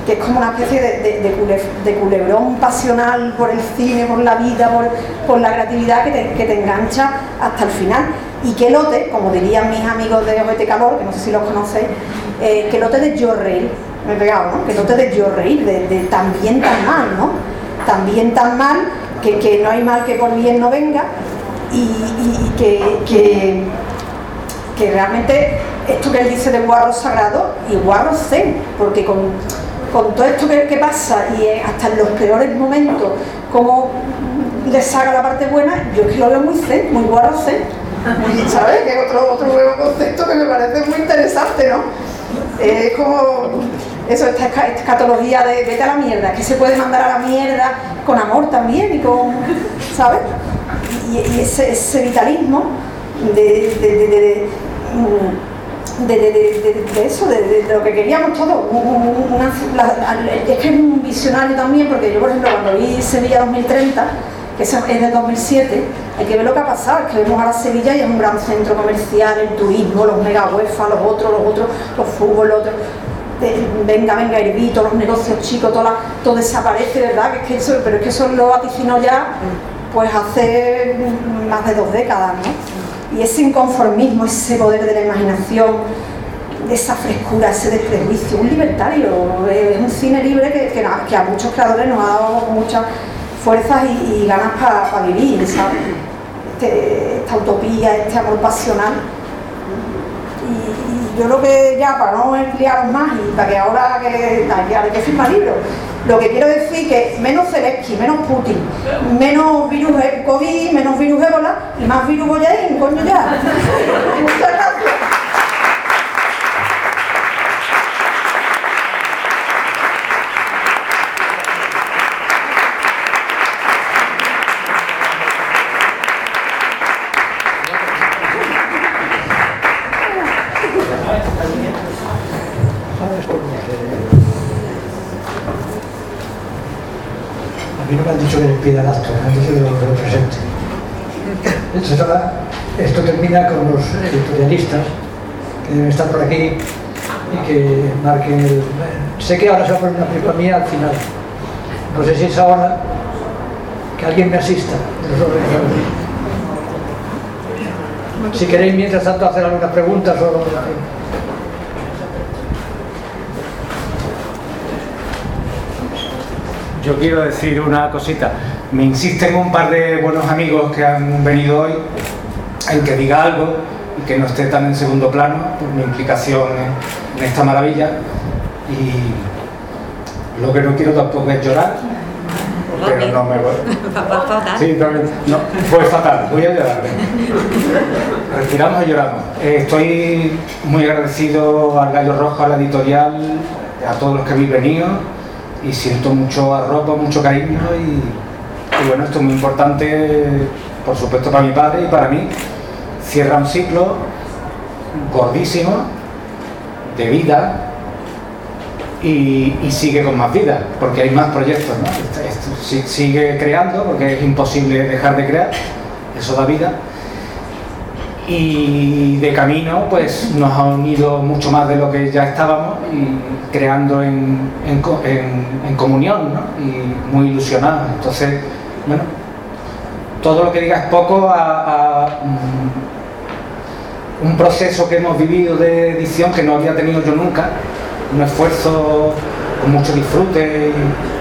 que es como una especie de, de, de, cule, de culebrón pasional por el cine, por la vida, por, por la creatividad que te, que te engancha hasta el final. Y que lote, como dirían mis amigos de O B T Calor, que no sé si los conocéis, eh, que lote de yo reír, me he pegado, ¿no? Que lote de yo reír, de, de tan bien, tan mal, ¿no? Tan bien, tan mal, que, que no hay mal que por bien no venga, y, y, y que, que, que realmente esto que él dice de guarro sagrado y guarro zen, porque con, con todo esto que, que pasa y hasta en los peores momentos, como le saca la parte buena, yo es que lo veo muy zen, muy guarro zen. ¿Sabes? Que es otro, otro nuevo concepto que me parece muy interesante, ¿no? Es como eso, esta escatología de vete a la mierda, que se puede mandar a la mierda con amor también y con, ¿sabes? Y, y ese, ese vitalismo de, de, de, de, de, de, de, de, de eso, de, de, de lo que queríamos todos. Una, la, es que es un visionario también, porque yo, por ejemplo, cuando vi Sevilla dos mil treinta, que es de dos mil siete, hay que ver lo que ha pasado, es que vemos ahora Sevilla y es un gran centro comercial, el turismo, los mega UEFA, los otros, los otros, los fútbol, los otros, de, venga, venga, Herbito, los negocios chicos, todo, la, todo desaparece, ¿verdad? Que es que eso, pero es que eso lo vaticinó ya, pues hace más de dos décadas, ¿no? Y ese inconformismo, ese poder de la imaginación, esa frescura, ese desprejuicio, un libertario, es un cine libre que, que, que a muchos creadores nos ha dado muchas fuerzas y, y ganas para pa vivir, ¿sabes? Este, esta utopía, este amor pasional. Y, y yo creo que ya, para no liaros más y para que ahora que, que, hay que firmar libros, lo que quiero decir que menos Zelensky, menos Putin, menos virus COVID, menos virus ébola y más virus Boyaín, coño ya. Muchas gracias. A mí no me han dicho que les pida el acto, me han dicho que lo, que lo presente. Entonces ahora esto termina con los editorialistas que deben estar por aquí y que marquen el... Sé que ahora se va a poner una película mía al final. No sé si es ahora que alguien me asista de los organizadores. Si queréis mientras tanto hacer algunas preguntas o algo. Yo quiero decir una cosita. Me insisten un par de buenos amigos que han venido hoy en que diga algo y que no esté tan en segundo plano por mi implicación en, en esta maravilla. Y lo que no quiero tampoco es llorar, pero no me voy. Sí, también. No, fue fatal, voy a llorar. Respiramos y lloramos. Eh, estoy muy agradecido al Gallo Rojo, a la editorial, a todos los que habéis venido. Y siento mucho arropo, mucho cariño y, y bueno, esto es muy importante, por supuesto, para mi padre y para mí. Cierra un ciclo gordísimo de vida y, y sigue con más vida, porque hay más proyectos, ¿no? Esto, esto sigue creando, porque es imposible dejar de crear, eso da vida. Y de camino pues nos ha unido mucho más de lo que ya estábamos y creando en, en, en, en comunión, ¿no? Y muy ilusionados. Entonces, bueno, todo lo que diga es poco a, a um, un proceso que hemos vivido de edición que no había tenido yo nunca, un esfuerzo con mucho disfrute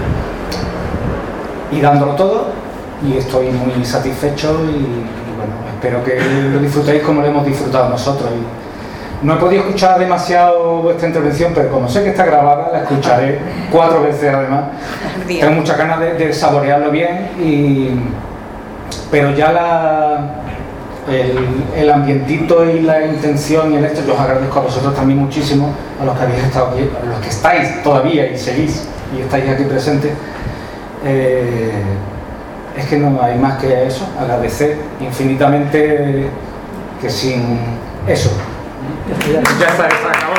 y, y dándolo todo, y estoy muy satisfecho y espero que lo disfrutéis como lo hemos disfrutado nosotros. Y no he podido escuchar demasiado vuestra intervención, pero como sé que está grabada, la escucharé cuatro veces además. Bien. Tengo muchas ganas de, de saborearlo bien, y, pero ya la, el, el ambientito y la intención y el esto, yo os agradezco a vosotros también muchísimo, a los que habéis estado aquí, a los que estáis todavía y seguís y estáis aquí presentes. Eh, Es que no hay más que eso, agradecer infinitamente, que sin eso. Ya está, se acabó.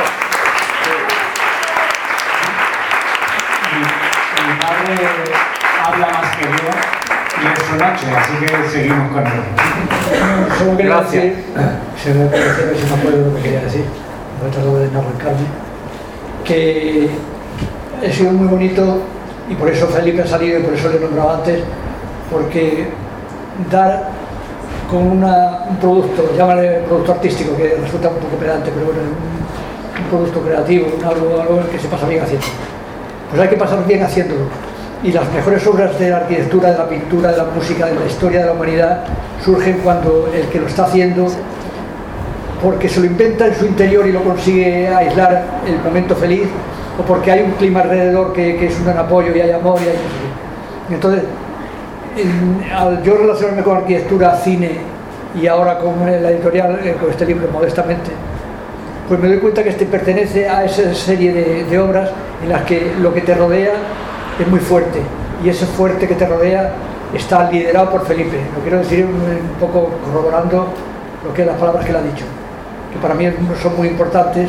Mi, mi padre habla más que yo y es su noche, así que seguimos con él. Solo quería Gracias. decir, se me parece que si me acuerdo lo que quería decir, voy a tratar de no arrancarme, que ha sido muy bonito, y por eso Felipe ha salido y por eso le he nombrado antes, porque dar con una, un producto, llámale producto artístico, que resulta un poco pedante, pero bueno, un, un producto creativo, un algo, algo que se pasa bien haciendo. Pues hay que pasar bien haciéndolo. Y las mejores obras de la arquitectura, de la pintura, de la música, de la historia de la humanidad surgen cuando el que lo está haciendo, porque se lo inventa en su interior y lo consigue aislar el momento feliz, o porque hay un clima alrededor que, que es un gran apoyo y hay amor y hay... Entonces, en, al yo relacionarme con arquitectura, cine y ahora con la editorial, eh, con este libro modestamente, pues me doy cuenta que este pertenece a esa serie de, de obras en las que lo que te rodea es muy fuerte, y ese fuerte que te rodea está liderado por Felipe. Lo quiero decir un, un poco corroborando lo que las palabras que él ha dicho, que para mí son muy importantes.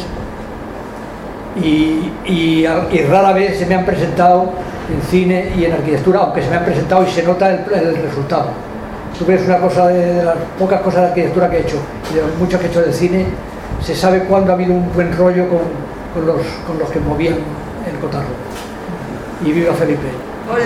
Y, y, y rara vez se me han presentado en cine y en arquitectura, aunque se me han presentado y se nota el, el resultado. Tú ves una cosa de, de las pocas cosas de arquitectura que he hecho y de las muchas que he hecho de cine, se sabe cuándo ha habido un buen rollo con, con, los, con los que movían el cotarro. Y viva Felipe. ¡Olé!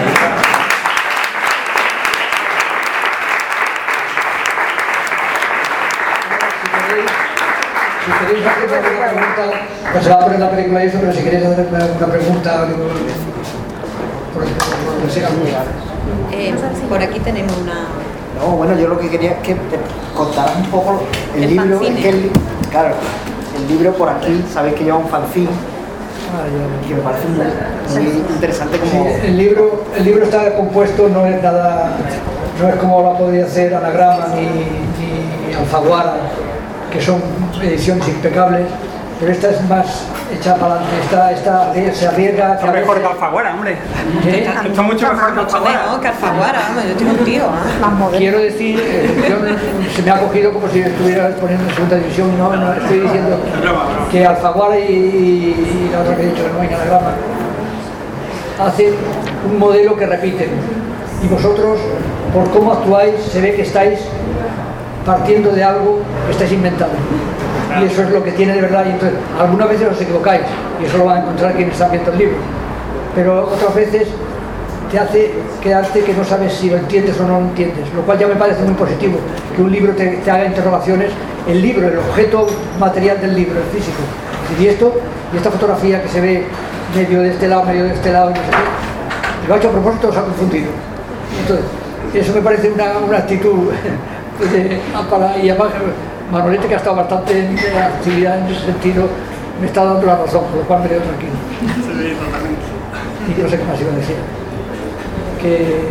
Si queréis hacer alguna pregunta, pues se va a poner la película y eso, pero si queréis hacer una pregunta, digo, por, por lo que sea. Eh, por aquí tenemos una... No, bueno, yo lo que quería es que te contaras un poco el, El libro. fanzine. Es que el, claro, el libro por aquí, sabéis que lleva un fanzine, Ah, ya, que me parece muy, muy interesante como... sí, el libro, el libro está compuesto, no es nada, no es como lo podría hacer Anagrama ni, ni Alfaguara, que son ediciones impecables, pero esta es más hecha para adelante, esta, esta se arriesga... Está mejor que Alfaguara, hombre. ¿Eh? Está mucho mejor que Mucho Alfaguara. mejor que Alfaguara, vamos, yo estoy contigo, ¿eh? Quiero decir, eh, yo, se me ha cogido como si estuviera poniendo en segunda división, no, no estoy diciendo que Alfaguara y, y la otra que he dicho, no hay Anagrama, hacen un modelo que repiten, y vosotros, por cómo actuáis, se ve que estáis partiendo de algo que estáis inventando, y eso es lo que tiene de verdad. Y entonces, algunas veces os equivocáis, y eso lo van a encontrar quienes están viendo el libro, pero otras veces te hace quedarte que no sabes si lo entiendes o no lo entiendes, lo cual ya me parece muy positivo, que un libro te, te haga interrogaciones. El libro, el objeto material del libro, el físico, y esto, y esta fotografía que se ve medio de este lado, medio de este lado, y no sé qué, lo ha hecho a propósito, os ha confundido. Entonces, eso me parece una, una actitud de, para, y además Manolete, que ha estado bastante en actividad en ese sentido, me está dando la razón, por lo cual me quedo tranquilo. Sí, totalmente. Y no sé qué más iba a decir. Que...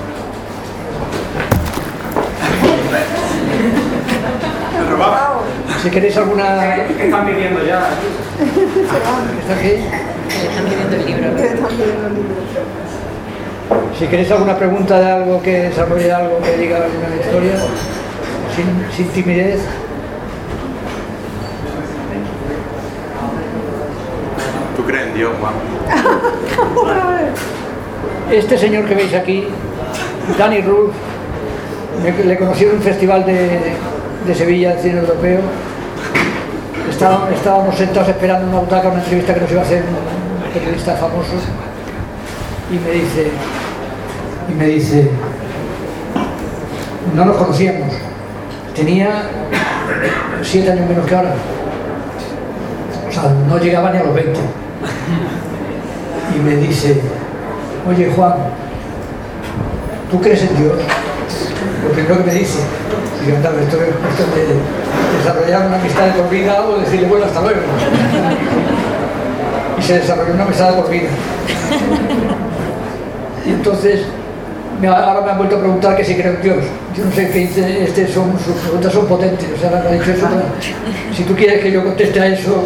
¿Me robaba? Si queréis alguna... ¿Qué están pidiendo ya? ¿Está aquí? Le están pidiendo el libro. Si queréis alguna pregunta de algo que desarrolle algo, que diga alguna historia, sin, sin timidez. ¿Tú crees en Dios, Juan? Este señor que veis aquí, Danny Rulf, me- le conocí en un festival de, de Sevilla, de cine europeo. Estaba- estábamos sentados esperando en una butaca una entrevista que nos iba a hacer un periodista famoso, y me dice, y me dice, no nos conocíamos, tenía siete años menos que ahora, o sea, no llegaba ni a los veinte, y me dice, oye Juan, ¿tú crees en Dios? Lo primero que me dice, digo, anda, esto es cuestión de desarrollar una amistad de por vida o decirle bueno, hasta luego. Y se desarrolló una amistad de por vida. Y entonces, me, ahora me han vuelto a preguntar que si creo en Dios. Yo no sé qué dice, este son, sus preguntas son potentes, o sea, me ha dicho eso. Si tú quieres que yo conteste a eso,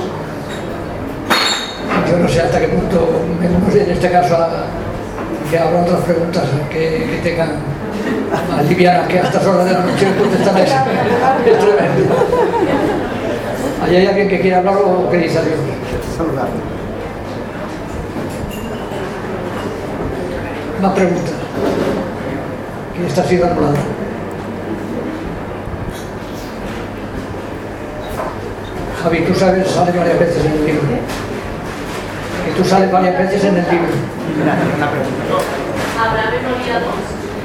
yo no sé hasta qué punto, no sé, en este caso, a, que habrá otras preguntas que, que tengan más livianas, que a estas horas de la noche contestan a eso. Es tremendo. ¿Hay alguien que quiera hablar o queréis adiós? Saludar. Más preguntas. Que esta ha sido anulada. Javi, tú sabes, sale varias veces en el libro. que tú sales varias veces en el libro. Una pregunta. ¿Habrá memoria dos?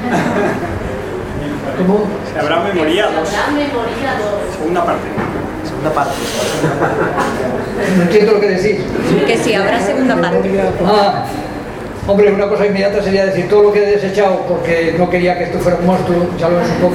¿Cómo? Habrá memoria dos. Habrá memoria dos. Segunda parte. Segunda parte. No entiendo lo que decís. Que sí, habrá segunda parte. Ah, hombre, una cosa inmediata sería decir todo lo que he desechado porque no quería que esto fuera un monstruo, ya lo supongo.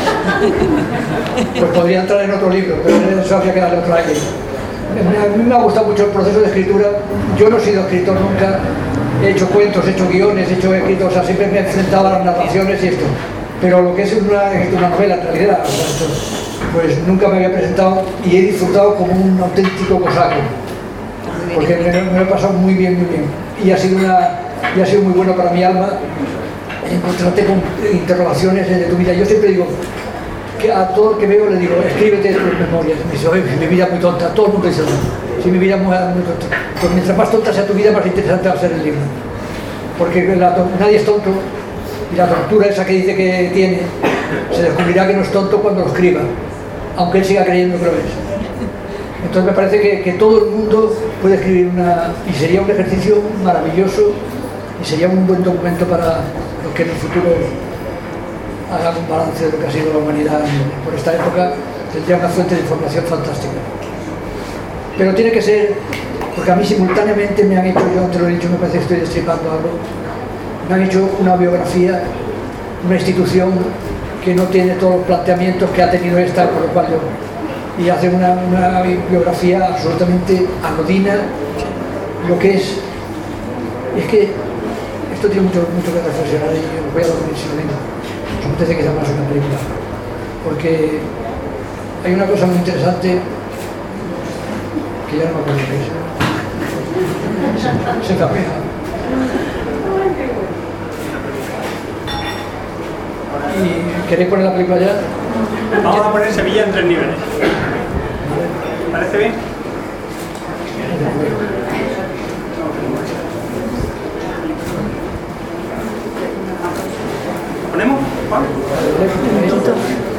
Pues podría entrar en otro libro, pero eso habría que darle otro aire. A mí me ha gustado mucho el proceso de escritura. Yo no he sido escritor nunca. He hecho cuentos, he hecho guiones, he hecho escritos, o sea, siempre me he enfrentado a las narraciones y esto. Pero lo que es una, una novela en realidad, o sea, esto, pues nunca me había presentado y he disfrutado como un auténtico cosaco. Porque me, me lo he pasado muy bien, muy bien. Y ha sido, una, y ha sido muy bueno para mi alma encontrarte con interrogaciones de tu vida. Yo siempre digo, que a todo el que veo le digo, escríbete tus memorias. Me dice, oye, mi vida es muy tonta. Todo el mundo dice, si mi vida es muy, muy tonta. Pues mientras más tonta sea tu vida, más interesante va a ser el libro. Porque la, nadie es tonto. Y la tortura esa que dice que tiene, se descubrirá que no es tonto cuando lo escriba, aunque él siga creyendo que lo es. Entonces me parece que, que todo el mundo puede escribir una... y sería un ejercicio maravilloso y sería un buen documento para los que en el futuro hagan un balance de lo que ha sido la humanidad por esta época. Tendría una fuente de información fantástica. Pero tiene que ser, porque a mí simultáneamente me han hecho, yo te lo he dicho, me parece que estoy destripando algo, me han hecho una biografía, una institución que no tiene todos los planteamientos que ha tenido esta, por lo cual yo... y hacen una, una biografía absolutamente anodina, lo que es... Y es que esto tiene mucho, mucho que reflexionar y os voy a dormir si lo digo. Os apetece que sea más una película. Porque hay una cosa muy interesante que ya no me acuerdo qué es. Se, se capea. ¿Y queréis poner la película ya? Vamos a poner Sevilla en tres niveles. ¿Parece bien? ¿Ponemos? ¿Juan?